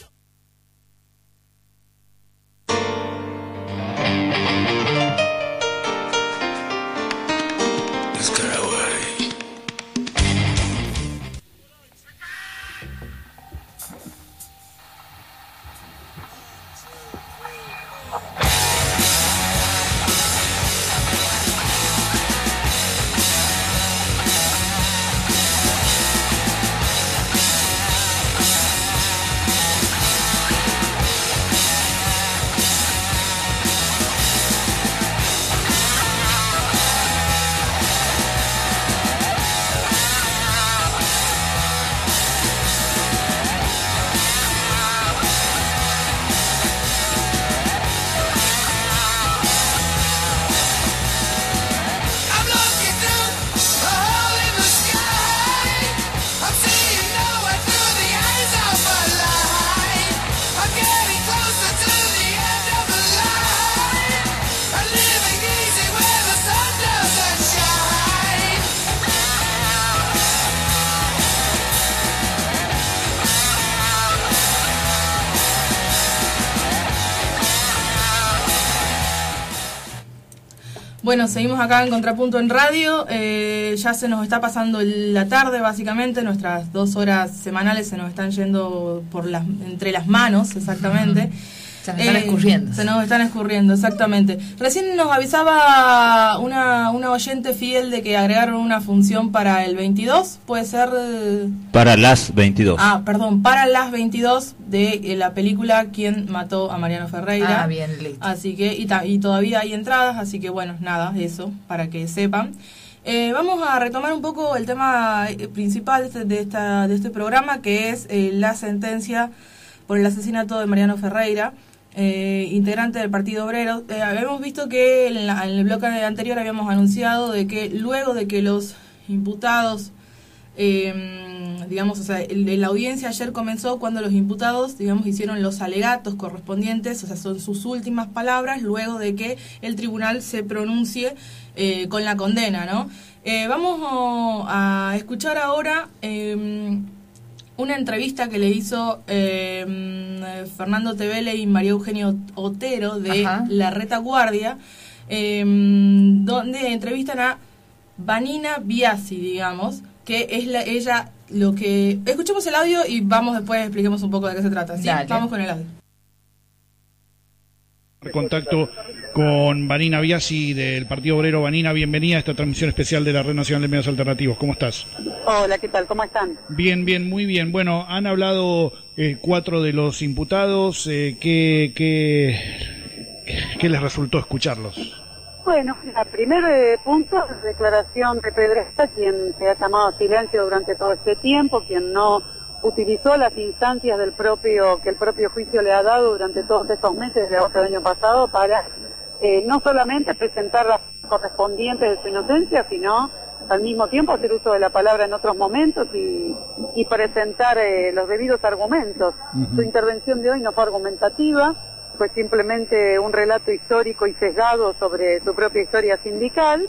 Bueno, seguimos acá en Contrapunto en Radio. Ya se nos está pasando la tarde, básicamente. Nuestras 2 horas semanales se nos están yendo entre las manos, exactamente. Se nos están escurriendo. Se nos están escurriendo, exactamente. Recién nos avisaba una oyente fiel de que agregaron una función para el 22, puede ser... Para las 22. Perdón, para las 22 de la película ¿Quién mató a Mariano Ferreira? Bien, listo. Así que, y todavía hay entradas, así que bueno, nada, eso, para que sepan. Vamos a retomar un poco el tema principal de este programa, que es la sentencia por el asesinato de Mariano Ferreira, integrante del Partido Obrero. Habíamos visto que en el bloque anterior habíamos anunciado de que luego de que los imputados, digamos, o sea, la audiencia ayer comenzó cuando los imputados, digamos, hicieron los alegatos correspondientes, o sea, son sus últimas palabras, luego de que el tribunal se pronuncie con la condena, ¿no? Vamos a escuchar ahora una entrevista que le hizo Fernando Tevele y María Eugenia Otero de La Retaguardia, donde entrevistan a Vanina Biasi, digamos, que es ella lo que... Escuchemos el audio y vamos después, expliquemos un poco de qué se trata. ¿Sí? Vamos con el audio. Contacto con Vanina Biasi del Partido Obrero. Vanina, bienvenida a esta transmisión especial de la Red Nacional de Medios Alternativos. ¿Cómo estás? Hola, ¿qué tal? ¿Cómo están? Bien, muy bien. Bueno, han hablado 4 de los imputados. ¿Qué les resultó escucharlos? Bueno, el primer punto, declaración de Pedresta, quien se ha llamado a silencio durante todo este tiempo, quien no utilizó las instancias que el propio juicio le ha dado durante todos estos meses, desde agosto del año pasado, para no solamente presentar las correspondientes de su inocencia, sino al mismo tiempo hacer uso de la palabra en otros momentos y presentar los debidos argumentos. Su intervención de hoy no fue argumentativa, fue simplemente un relato histórico y sesgado sobre su propia historia sindical.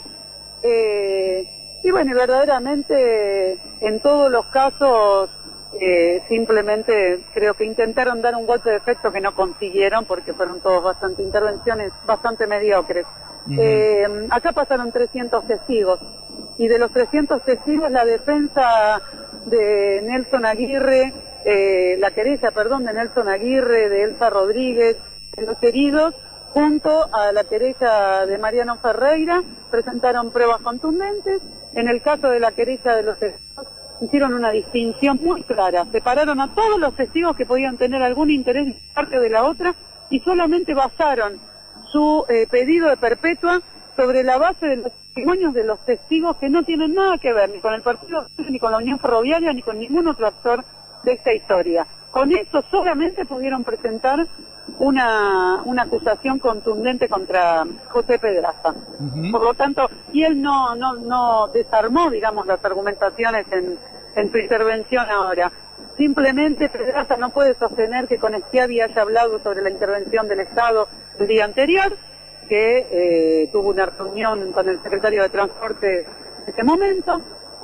Y bueno, verdaderamente en todos los casos simplemente creo que intentaron dar un golpe de efecto que no consiguieron, porque fueron todos intervenciones bastante mediocres. Acá pasaron 300 testigos, y de los 300 testigos la defensa de Nelson Aguirre, la querella, de Nelson Aguirre, de Elsa Rodríguez, de los heridos, junto a la querella de Mariano Ferreira, presentaron pruebas contundentes. En el caso de la querella de los heridos, hicieron una distinción muy clara, separaron a todos los testigos que podían tener algún interés de parte de la otra y solamente basaron su pedido de perpetua sobre la base de los testimonios de los testigos que no tienen nada que ver ni con el partido, ni con la Unión Ferroviaria, ni con ningún otro actor de esta historia. Con eso solamente pudieron presentar una acusación contundente contra José Pedraza. Por lo tanto, y él no desarmó, digamos, las argumentaciones en su intervención ahora. Simplemente Pedraza no puede sostener que con Schiavi haya hablado sobre la intervención del Estado el día anterior, que tuvo una reunión con el secretario de Transporte en ese momento.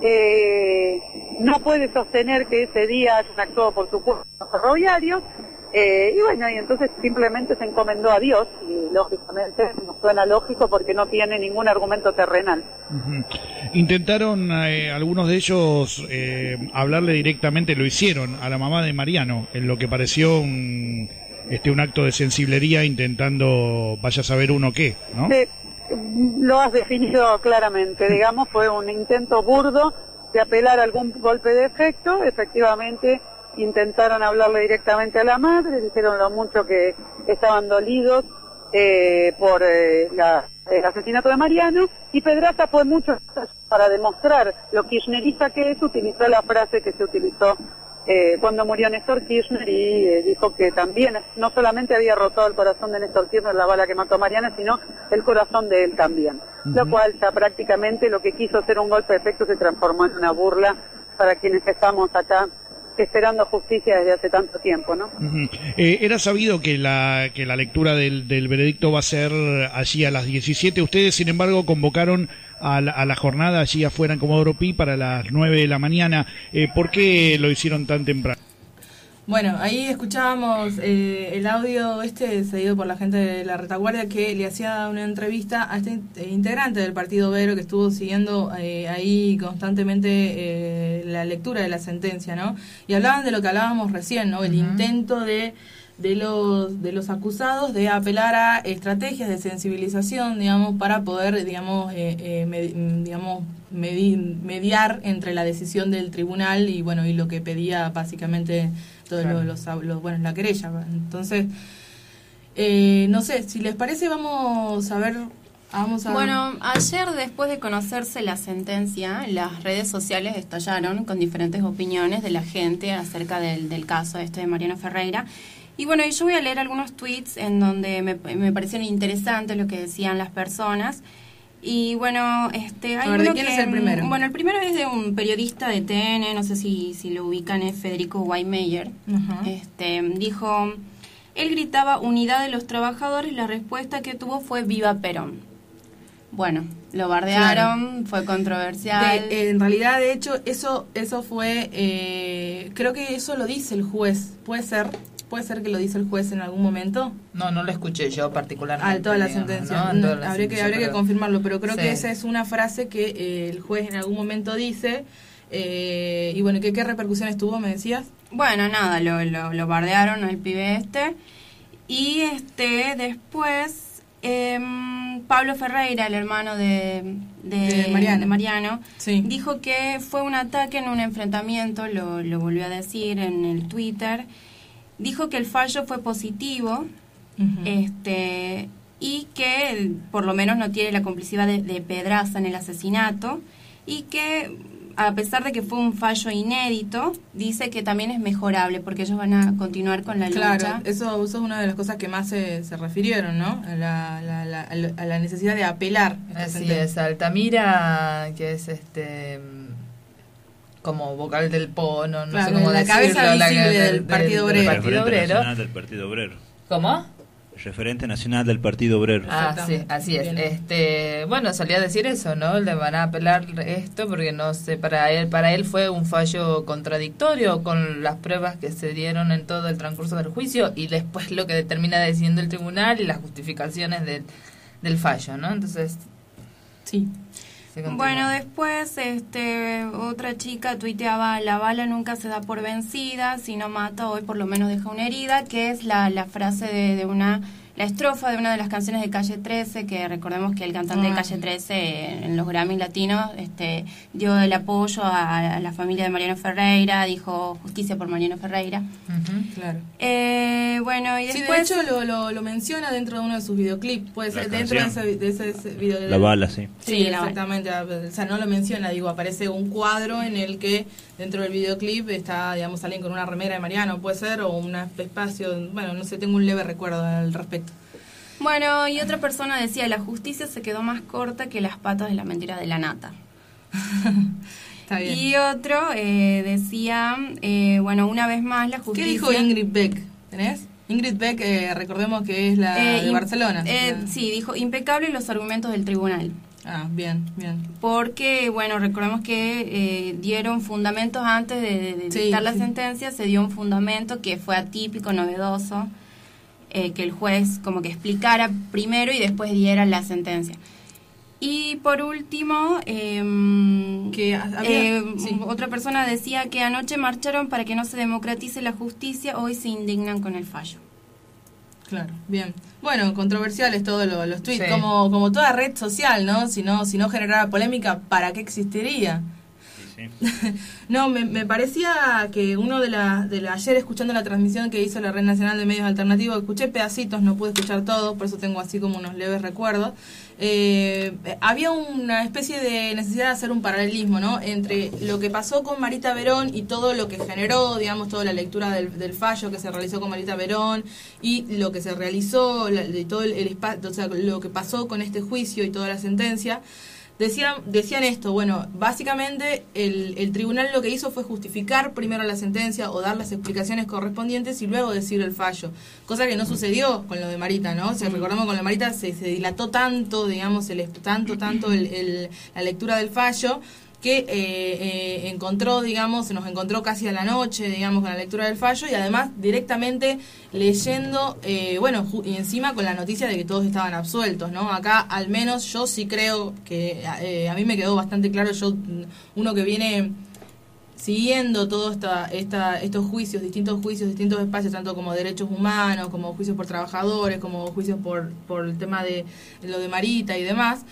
No puede sostener que ese día hayan actuado por su cuerpo ferroviario. Y bueno, y entonces simplemente se encomendó a Dios, y lógicamente nos suena lógico porque no tiene ningún argumento terrenal. Intentaron algunos de ellos hablarle directamente, lo hicieron a la mamá de Mariano, en lo que pareció un acto de sensiblería, intentando, vaya a saber uno qué, ¿no? Sí, lo has definido claramente, digamos, fue un intento burdo de apelar a algún golpe de efecto. Efectivamente intentaron hablarle directamente a la madre, dijeron lo mucho que estaban dolidos por el asesinato de Mariano, y Pedraza fue mucho para demostrar lo kirchnerista que es, utilizó la frase que se utilizó cuando murió Néstor Kirchner, y dijo que también no solamente había roto el corazón de Néstor Kirchner la bala que mató a Mariano, sino el corazón de él también. Lo cual ya prácticamente lo que quiso ser un golpe de efecto se transformó en una burla para quienes estamos acá esperando justicia desde hace tanto tiempo, ¿no? Era sabido que la lectura del veredicto va a ser allí a las 17. Ustedes, sin embargo, convocaron a la jornada allí afuera en Comodoro Pi para las 9 de la mañana. ¿Por qué lo hicieron tan temprano? Bueno, ahí escuchábamos el audio cedido por la gente de La Retaguardia, que le hacía una entrevista a este integrante del Partido Obrero que estuvo siguiendo ahí constantemente la lectura de la sentencia, ¿no? Y hablaban de lo que hablábamos recién, ¿no? El intento de de los acusados de apelar a estrategias de sensibilización, digamos, para poder, digamos, mediar entre la decisión del tribunal y bueno, y lo que pedía básicamente todos los la querella. Entonces, no sé, si les parece vamos a ver. Bueno, ayer, después de conocerse la sentencia, las redes sociales estallaron con diferentes opiniones de la gente acerca del caso de Mariano Ferreira. Y bueno, yo voy a leer algunos tweets en donde me parecieron interesantes lo que decían las personas. Y bueno, hay ¿de quién es el primero? Bueno, el primero es de un periodista de TN, no sé si lo ubican, es Federico Weimeyer. Dijo, él gritaba unidad de los trabajadores, la respuesta que tuvo fue viva Perón. Bueno, lo bardearon, fue controversial. En realidad, de hecho, eso fue, creo que eso lo dice el juez, ¿puede ser que lo dice el juez en algún momento? No lo escuché yo particularmente. Toda la sentencia. Habría que confirmarlo, pero creo que esa es una frase que el juez en algún momento dice. Y bueno, ¿qué repercusiones tuvo, me decías? Bueno, nada, lo bardearon al pibe y después Pablo Ferreira, el hermano de Mariano, sí, dijo que fue un ataque en un enfrentamiento, lo volvió a decir en el Twitter. Dijo que el fallo fue positivo, y que por lo menos no tiene la complicidad de Pedraza en el asesinato, y que a pesar de que fue un fallo inédito, dice que también es mejorable porque ellos van a continuar con la lucha. Claro, eso es una de las cosas que más se refirieron, ¿no? A la necesidad de apelar. Así es, Altamira, que es como vocal del PO, no sé cómo la decirlo. Cabeza visible del Partido Obrero. Referente nacional del Partido Obrero. ¿Cómo? Referente nacional del Partido Obrero. Sí, así es. Bueno, salía a decir eso, ¿no? Le van a apelar esto porque no sé, para él fue un fallo contradictorio con las pruebas que se dieron en todo el transcurso del juicio y después lo que termina decidiendo el tribunal y las justificaciones del fallo, ¿no? Entonces, sí. Bueno, después otra chica tuiteaba, la bala nunca se da por vencida, si no mata hoy por lo menos deja una herida, que es la frase la estrofa de una de las canciones de Calle 13, que recordemos que el cantante de Calle 13 en los Grammy latinos dio el apoyo a la familia de Mariano Ferreira, dijo justicia por Mariano Ferreira. Claro. Bueno, y después... Sí, de hecho lo menciona dentro de uno de sus videoclips, puede ser dentro de ese video. La bala, sí. Sí, exactamente. O sea, no lo menciona, aparece un cuadro en el que dentro del videoclip está, digamos, alguien con una remera de Mariano, puede ser, o un espacio, bueno, no sé, tengo un leve recuerdo al respecto. Bueno, y otra persona decía, la justicia se quedó más corta que las patas de la mentira de la nata. Está bien. Y otro decía, bueno, una vez más la justicia... ¿Qué dijo Ingrid Beck? ¿Tenés? Ingrid Beck, recordemos que es la de Barcelona. Sí, dijo, impecable los argumentos del tribunal. Bien. Porque, bueno, recordemos que dieron fundamentos antes de dictar la sentencia, se dio un fundamento que fue atípico, novedoso, que el juez como que explicara primero y después diera la sentencia. Y por último, otra persona decía que anoche marcharon para que no se democratice la justicia, hoy se indignan con el fallo. Claro, bien. Bueno, controversiales todos los tweets, como toda red social, ¿no? Si no generara polémica, ¿para qué existiría? Sí. No, me parecía que uno ayer escuchando la transmisión que hizo la Red Nacional de Medios Alternativos, escuché pedacitos, no pude escuchar todo, por eso tengo así como unos leves recuerdos. Había una especie de necesidad de hacer un paralelismo, ¿no? Entre lo que pasó con Marita Verón y todo lo que generó, digamos, toda la lectura del fallo que se realizó con Marita Verón y lo que se realizó, de todo el espacio, o sea, lo que pasó con este juicio y toda la sentencia. Decían esto, bueno, básicamente el tribunal lo que hizo fue justificar primero la sentencia o dar las explicaciones correspondientes y luego decir el fallo, cosa que no sucedió con lo de Marita, ¿no? O sea, recordamos con lo de Marita se dilató tanto, digamos, la lectura del fallo que nos encontró casi a la noche, digamos, con la lectura del fallo y además directamente leyendo, y encima con la noticia de que todos estaban absueltos, ¿no? Acá, al menos, yo sí creo que a mí me quedó bastante claro, uno que viene siguiendo todos estos juicios, distintos espacios, tanto como derechos humanos, como juicios por trabajadores, como juicios por el tema de lo de Marita y demás,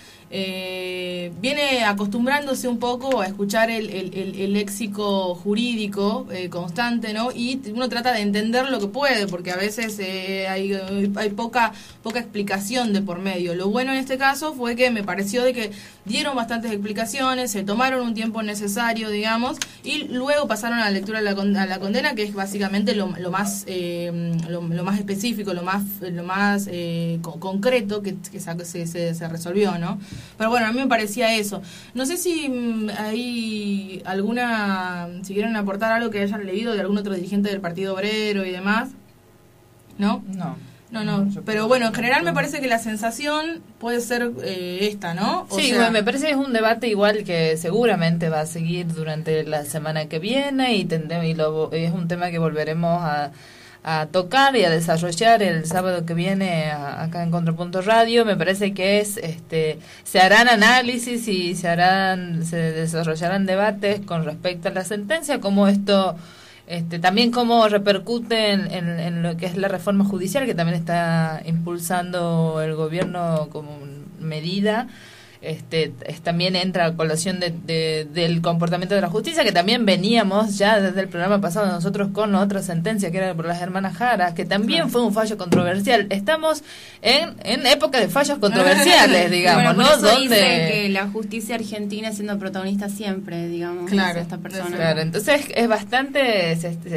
viene acostumbrándose un poco a escuchar el léxico jurídico constante, ¿no? Y uno trata de entender lo que puede, porque a veces hay poca explicación de por medio. Lo bueno en este caso fue que me pareció de que dieron bastantes explicaciones, se tomaron un tiempo necesario, digamos, y luego pasaron a la lectura a la condena, que es básicamente lo más específico, lo más concreto que se resolvió, ¿no? Pero bueno, a mí me parecía eso. No sé si hay si quieren aportar algo que hayan leído de algún otro dirigente del Partido Obrero y demás. ¿No? No, pero bueno, en general me parece que la sensación puede ser esta, ¿no? Bueno, me parece que es un debate igual que seguramente va a seguir durante la semana que viene y es un tema que volveremos a tocar y a desarrollar el sábado que viene acá en Contrapunto Radio. Me parece que se harán análisis y se desarrollarán debates con respecto a la sentencia, como esto también cómo repercute en lo que es la reforma judicial, que también está impulsando el gobierno como medida. También entra a colación del comportamiento de la justicia, que también veníamos ya desde el programa pasado nosotros con otra sentencia que era por las hermanas Jara, que también fue un fallo controversial. Estamos en época de fallos controversiales, digamos, bueno, ¿no? Eso dice que la justicia argentina siendo protagonista siempre, digamos, claro, esta persona. Claro, entonces es bastante...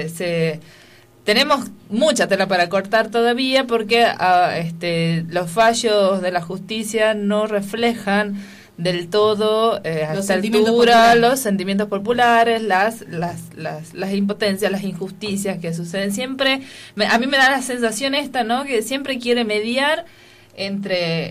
Tenemos mucha tela para cortar todavía porque los fallos de la justicia no reflejan del todo a esta altura los sentimientos populares, las impotencias, las injusticias que suceden. Siempre, a mí me da la sensación esta, ¿no? Que siempre quiere mediar entre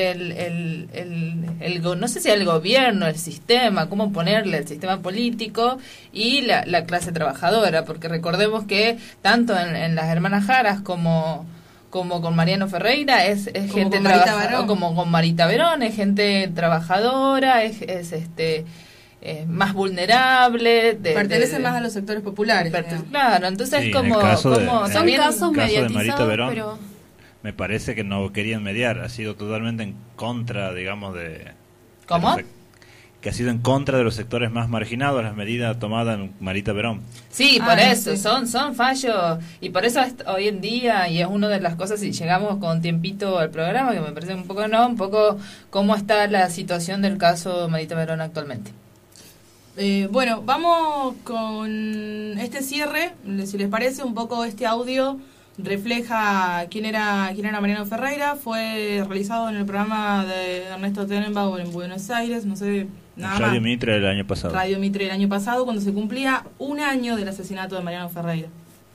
el no sé si el gobierno, el sistema, cómo ponerle el sistema político y la clase trabajadora, porque recordemos que tanto en las hermanas Jaras como con Mariano Ferreira es gente trabajadora, como con Marita Verón, es gente trabajadora, es más vulnerable, pertenece más a los sectores populares. Claro, entonces sí, son casos mediatizados, de Marita Verón, pero me parece que no querían mediar, ha sido totalmente en contra, digamos, ¿Cómo? Que ha sido en contra de los sectores más marginados, las medidas tomadas en Marita Verón. Sí, por eso, son fallos, y por eso hoy en día, y es una de las cosas, si llegamos con tiempito al programa, que me parece un poco cómo está la situación del caso Marita Verón actualmente. Bueno, vamos con este cierre, si les parece, un poco este audio refleja quién era Mariano Ferreira. Fue realizado en el programa de Ernesto Tenenbaum en Buenos Aires, no sé, nada más. Radio Mitre el año pasado. Radio Mitre el año pasado, cuando se cumplía un año del asesinato de Mariano Ferreira.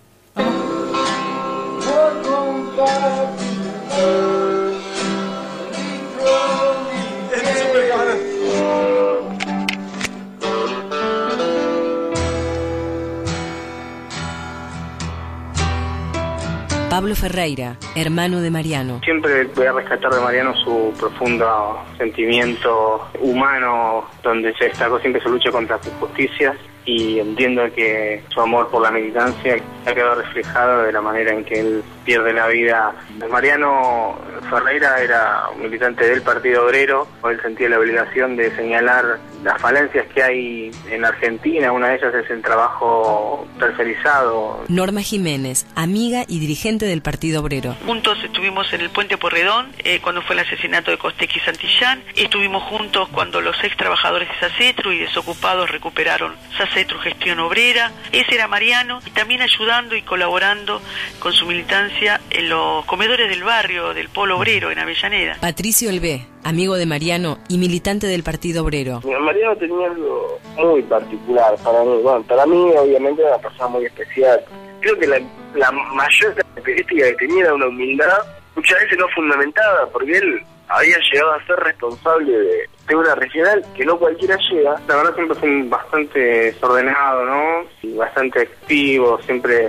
Pablo Ferreira, hermano de Mariano. Siempre voy a rescatar de Mariano su profundo sentimiento humano, donde se destacó siempre su lucha contra las injusticias, y entiendo que su amor por la militancia ha quedado reflejado de la manera en que él pierde la vida. Mariano Ferreira era un militante del Partido Obrero, él sentía la obligación de señalar las falencias que hay en Argentina. Una de ellas es el trabajo tercerizado. Norma Jiménez, amiga y dirigente del Partido Obrero. Juntos estuvimos en el Puente Porredón cuando fue el asesinato de Costecchi y Santillán. Estuvimos juntos cuando los ex trabajadores de Sacetru y desocupados recuperaron Sacetru Gestión Obrera. Ese era Mariano, y también ayudando y colaborando con su militancia en los comedores del barrio del Polo Obrero en Avellaneda. Patricio Elvé, amigo de Mariano y militante del Partido Obrero. Mariano tenía algo muy particular para mí. Bueno, para mí obviamente era una persona muy especial. Creo que la mayor característica que tenía era una humildad, muchas veces no fundamentada, porque él había llegado a ser responsable de una regional que no cualquiera llega. La verdad siempre fue bastante desordenado, ¿no? Y bastante activo, siempre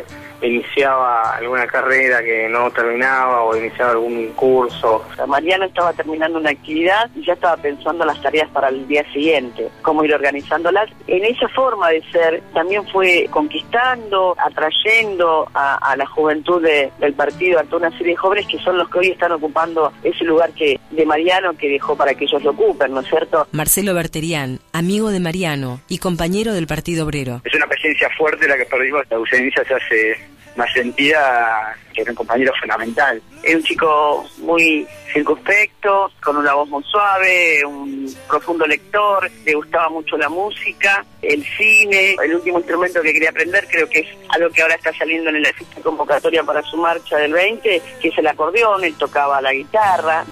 iniciaba alguna carrera que no terminaba o iniciaba algún curso. Mariano estaba terminando una actividad y ya estaba pensando las tareas para el día siguiente, cómo ir organizándolas. En esa forma de ser también fue conquistando, atrayendo a la juventud del partido, a toda una serie de jóvenes que son los que hoy están ocupando ese lugar de Mariano que dejó para que ellos lo ocupen, ¿no es cierto? Marcelo Berterian, amigo de Mariano y compañero del Partido Obrero. Es una presencia fuerte la que perdimos, la ausencia se hace más sentida, que era un compañero fundamental. Era un chico muy circunspecto, con una voz muy suave, un profundo lector, le gustaba mucho la música, el cine. El último instrumento que quería aprender, creo que es algo que ahora está saliendo en la convocatoria para su marcha del 20, que es el acordeón. Él tocaba la guitarra.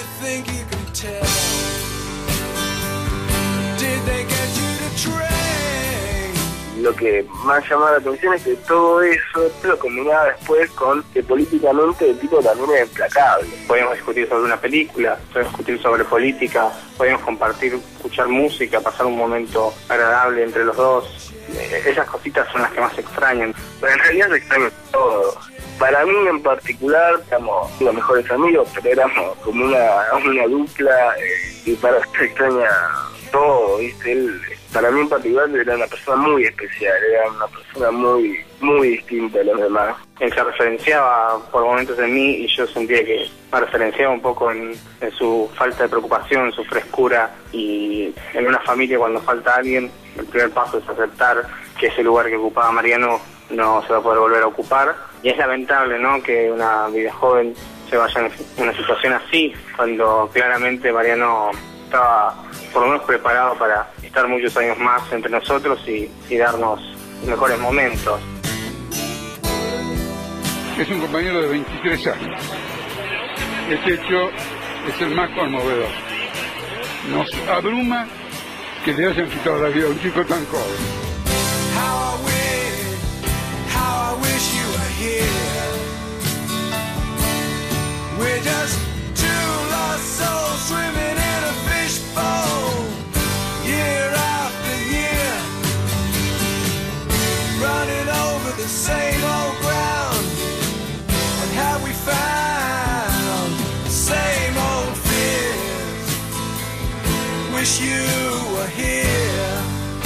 Lo que más llamaba la atención es que todo eso lo combinaba después con que políticamente el tipo también era implacable. Podíamos discutir sobre una película, podíamos discutir sobre política, podíamos compartir, escuchar música, pasar un momento agradable entre los dos. Esas cositas son las que más se extrañan. Pero en realidad se extraña todo. Para mí en particular, éramos los mejores amigos, pero éramos como una dupla y para él se extraña todo, ¿viste? Él, para mí en particular, era una persona muy especial, era una persona muy distinta a los demás. Él se referenciaba por momentos en mí y yo sentía que me referenciaba un poco en su falta de preocupación, su frescura, y en una familia cuando falta alguien, el primer paso es aceptar que ese lugar que ocupaba Mariano no se va a poder volver a ocupar. Y es lamentable, ¿no?, que una vida joven se vaya en una situación así, cuando claramente Mariano estaba por lo menos preparado para estar muchos años más entre nosotros y darnos mejores momentos. Es un compañero de 23 años. Este hecho es el más conmovedor. Nos abruma que le hayan quitado la vida a un chico tan joven. How I wish you were here. We're just two lost souls swimming in a fishbowl, year after year, running over the same old ground. And have we found the same old fears? Wish you were here.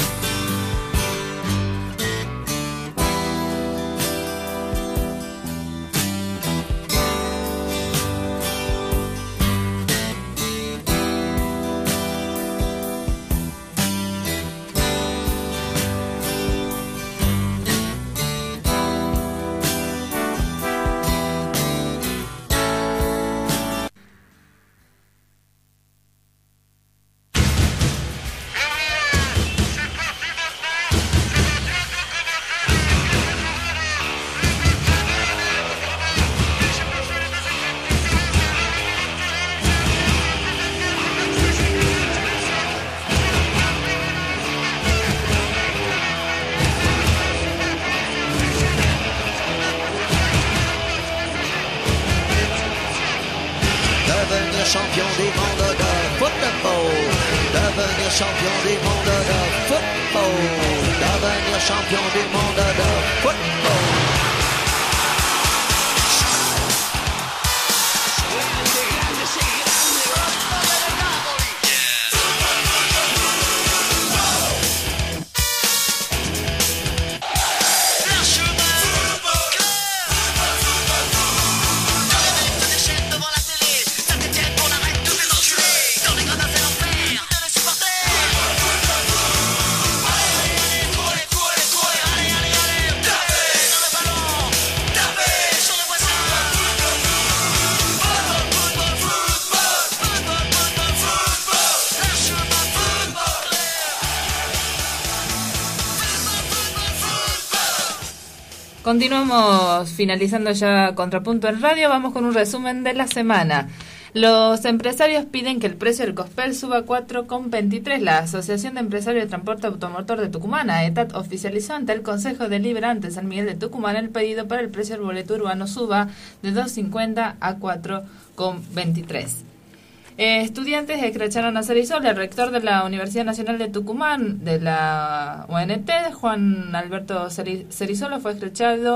Champion du monde de football, devenir champion du monde de football, devenir champion du monde de football. Continuamos finalizando ya Contrapunto en Radio. Vamos con un resumen de la semana. Los empresarios piden que el precio del Cospel suba 4,23. La Asociación de Empresarios de Transporte Automotor de Tucumán, AETAT, oficializó ante el Consejo Deliberante San Miguel de Tucumán el pedido para el precio del boleto urbano suba de 2,50 a 4,23. Estudiantes escracharon a Cerisolo. El rector de la Universidad Nacional de Tucumán, de la UNT, Juan Alberto Cerisolo, fue escrachado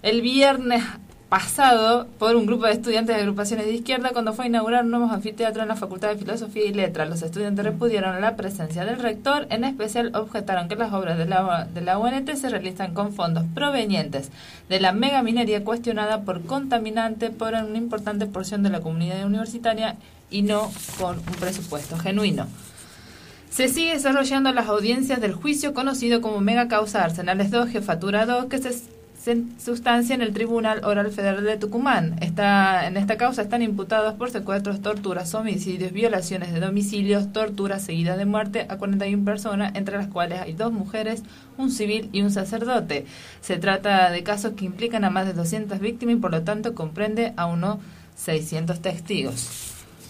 el viernes pasado por un grupo de estudiantes de agrupaciones de izquierda cuando fue a inaugurar un nuevo anfiteatro en la Facultad de Filosofía y Letras. Los estudiantes repudiaron la presencia del rector, en especial objetaron que las obras de la UNT se realizan con fondos provenientes de la megaminería cuestionada por contaminante por una importante porción de la comunidad universitaria y no con un presupuesto genuino. Se sigue desarrollando las audiencias del juicio conocido como Mega Causa Arsenales 2, Jefatura 2, que se sustancia en el Tribunal Oral Federal de Tucumán. En esta causa están imputados por secuestros, torturas, homicidios, violaciones de domicilios, torturas seguidas de muerte a 41 personas, entre las cuales hay 2 mujeres, un civil y un sacerdote. Se trata de casos que implican a más de 200 víctimas y por lo tanto comprende a unos 600 testigos.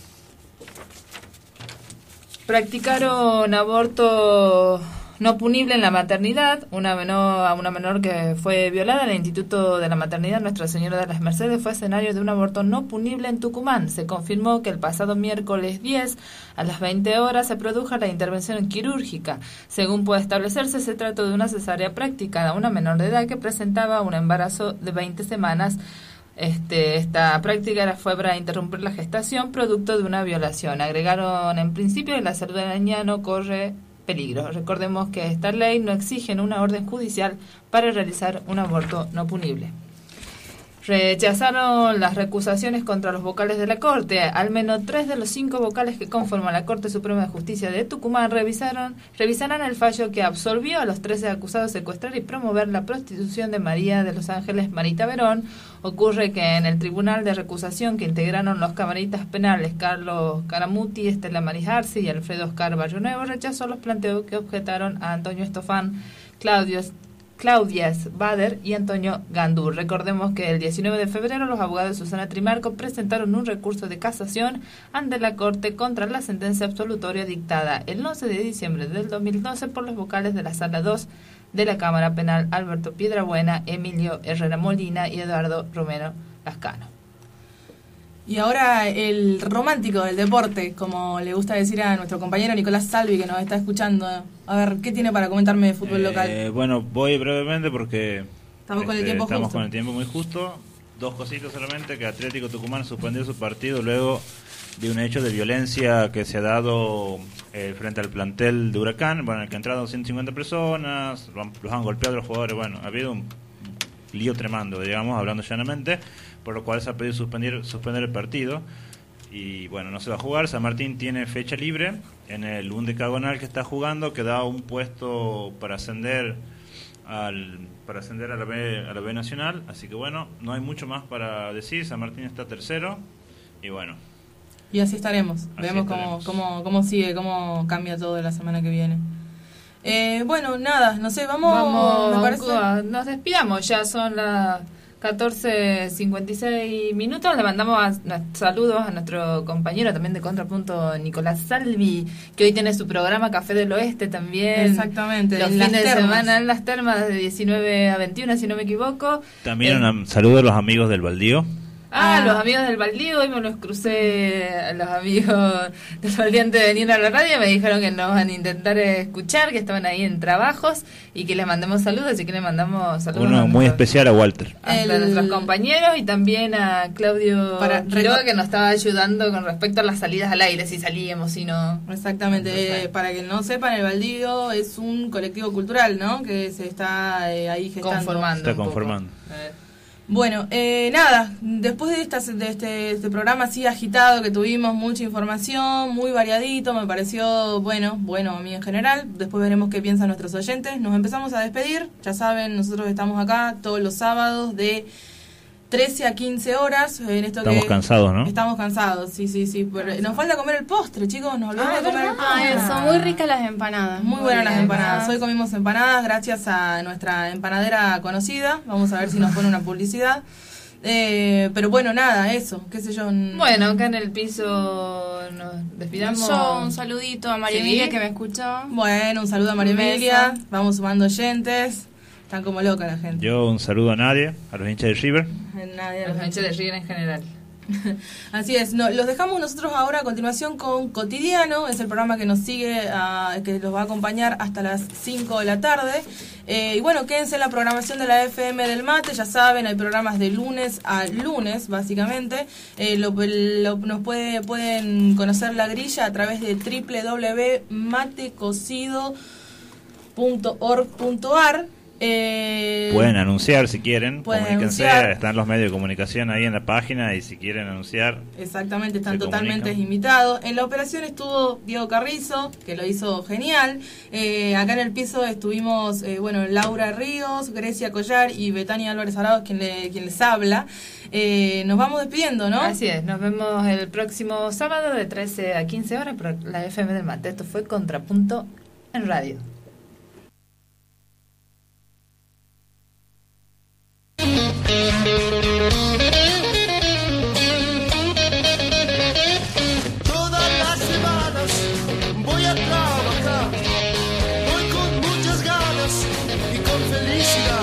Practicaron aborto no punible en la maternidad. A una menor que fue violada en el Instituto de la Maternidad Nuestra Señora de las Mercedes fue escenario de un aborto no punible en Tucumán. Se confirmó que el pasado miércoles 10 a las 20 horas se produjo la intervención quirúrgica. Según puede establecerse, se trató de una cesárea practicada a una menor de edad que presentaba un embarazo de 20 semanas. Esta práctica fue para interrumpir la gestación producto de una violación. Agregaron en principio que la salud de la niña no corre peligro. Recordemos que esta ley no exige una orden judicial para realizar un aborto no punible. Rechazaron las recusaciones contra los vocales de la Corte. Al menos 3 de los 5 vocales que conforman la Corte Suprema de Justicia de Tucumán revisarán el fallo que absolvió a los 13 acusados de secuestrar y promover la prostitución de María de los Ángeles Marita Verón. Ocurre que en el tribunal de recusación que integraron los camaristas penales Carlos Caramuti, Estela Maris Arce y Alfredo Oscar Barrio Nuevo, rechazó los planteos que objetaron a Antonio Estofán, Claudia Bader y Antonio Gandur. Recordemos que el 19 de febrero los abogados de Susana Trimarco presentaron un recurso de casación ante la Corte contra la sentencia absolutoria dictada el 11 de diciembre del 2012 por los vocales de la Sala 2 de la Cámara Penal Alberto Piedrabuena, Emilio Herrera Molina y Eduardo Romero Lascano. Y ahora el romántico del deporte, como le gusta decir a nuestro compañero Nicolás Salvi, que nos está escuchando. A ver, ¿qué tiene para comentarme de fútbol local? Bueno, voy brevemente porque estamos con el tiempo justo. Estamos con el tiempo muy justo. 2 cositas solamente, que Atlético Tucumán suspendió su partido luego de un hecho de violencia que se ha dado frente al plantel de Huracán, bueno, en el que entraron 150 personas, los han golpeado los jugadores. Bueno, ha habido un lío tremendo, digamos, hablando llanamente, por lo cual se ha pedido suspender el partido. Y bueno, no se va a jugar. San Martín tiene fecha libre en el undecagonal que está jugando, que da un puesto para ascender a la B Nacional. Así que bueno, no hay mucho más para decir. San Martín está tercero y bueno. Y así estaremos. Vemos cómo sigue, cómo cambia todo la semana que viene. Bueno, nada, no sé, vamos me parece. Nos despidamos, ya son las 14:56 minutos. Le mandamos saludos a nuestro compañero también de Contrapunto, Nicolás Salvi, que hoy tiene su programa Café del Oeste también. Exactamente. Los fines de semana en Las Termas de 19 a 21, si no me equivoco. También un saludo a los amigos del Baldío. Los amigos del Baldío, hoy me los crucé a los amigos del Baldío antes de venir a la radio, me dijeron que nos van a intentar escuchar, que estaban ahí en trabajos y que les mandemos saludos, así que les mandamos saludos. Uno muy especial a Walter. A nuestros compañeros y también a Claudio Quiroga, que nos estaba ayudando con respecto a las salidas al aire, si salíamos, si no. Exactamente, para que no sepan, el Baldío es un colectivo cultural, ¿no? Que se está ahí gestando. Está conformando. Bueno, nada, después de este programa así agitado que tuvimos, mucha información, muy variadito, me pareció bueno a mí en general. Después veremos qué piensan nuestros oyentes. Nos empezamos a despedir, ya saben, nosotros estamos acá todos los sábados de 13 a 15 horas. Estamos cansados, ¿no? Estamos cansados, sí. Pero nos falta comer el postre, chicos, nos olvidamos de comer el postre. Son muy ricas las empanadas. Muy buenas las empanadas. Hoy comimos empanadas gracias a nuestra empanadera conocida. Vamos a ver si nos pone una publicidad. Pero bueno, nada, eso, qué sé yo. Bueno, acá en el piso nos despidamos. Yo un saludito a María Emilia, que me escuchó. Bueno, un saludo a María Emilia. Vamos sumando oyentes. Están como loca la gente. Yo un saludo a Nadia, a los hinchas de River. A los hinchas de River en general. Así es, los dejamos nosotros ahora a continuación con Cotidiano, es el programa que nos sigue, que los va a acompañar hasta las 5 de la tarde. Y bueno, quédense en la programación de la FM del Mate, ya saben, hay programas de lunes a lunes, básicamente. Pueden conocer la grilla a través de www.matecocido.org.ar. Pueden anunciar si quieren, comuníquense, anunciar. están los medios de comunicación ahí en la página y si quieren anunciar. Exactamente, están totalmente invitados. En la operación estuvo Diego Carrizo, que lo hizo genial. Acá en el piso estuvimos, Laura Ríos, Grecia Collar y Betania Álvarez Arauz, quien les habla. Nos vamos despidiendo, ¿no? Así es, nos vemos el próximo sábado de 13 a 15 horas por la FM del Mate. Esto fue Contrapunto en Radio. Todas las semanas voy a trabajar, voy con muchas ganas y con felicidad.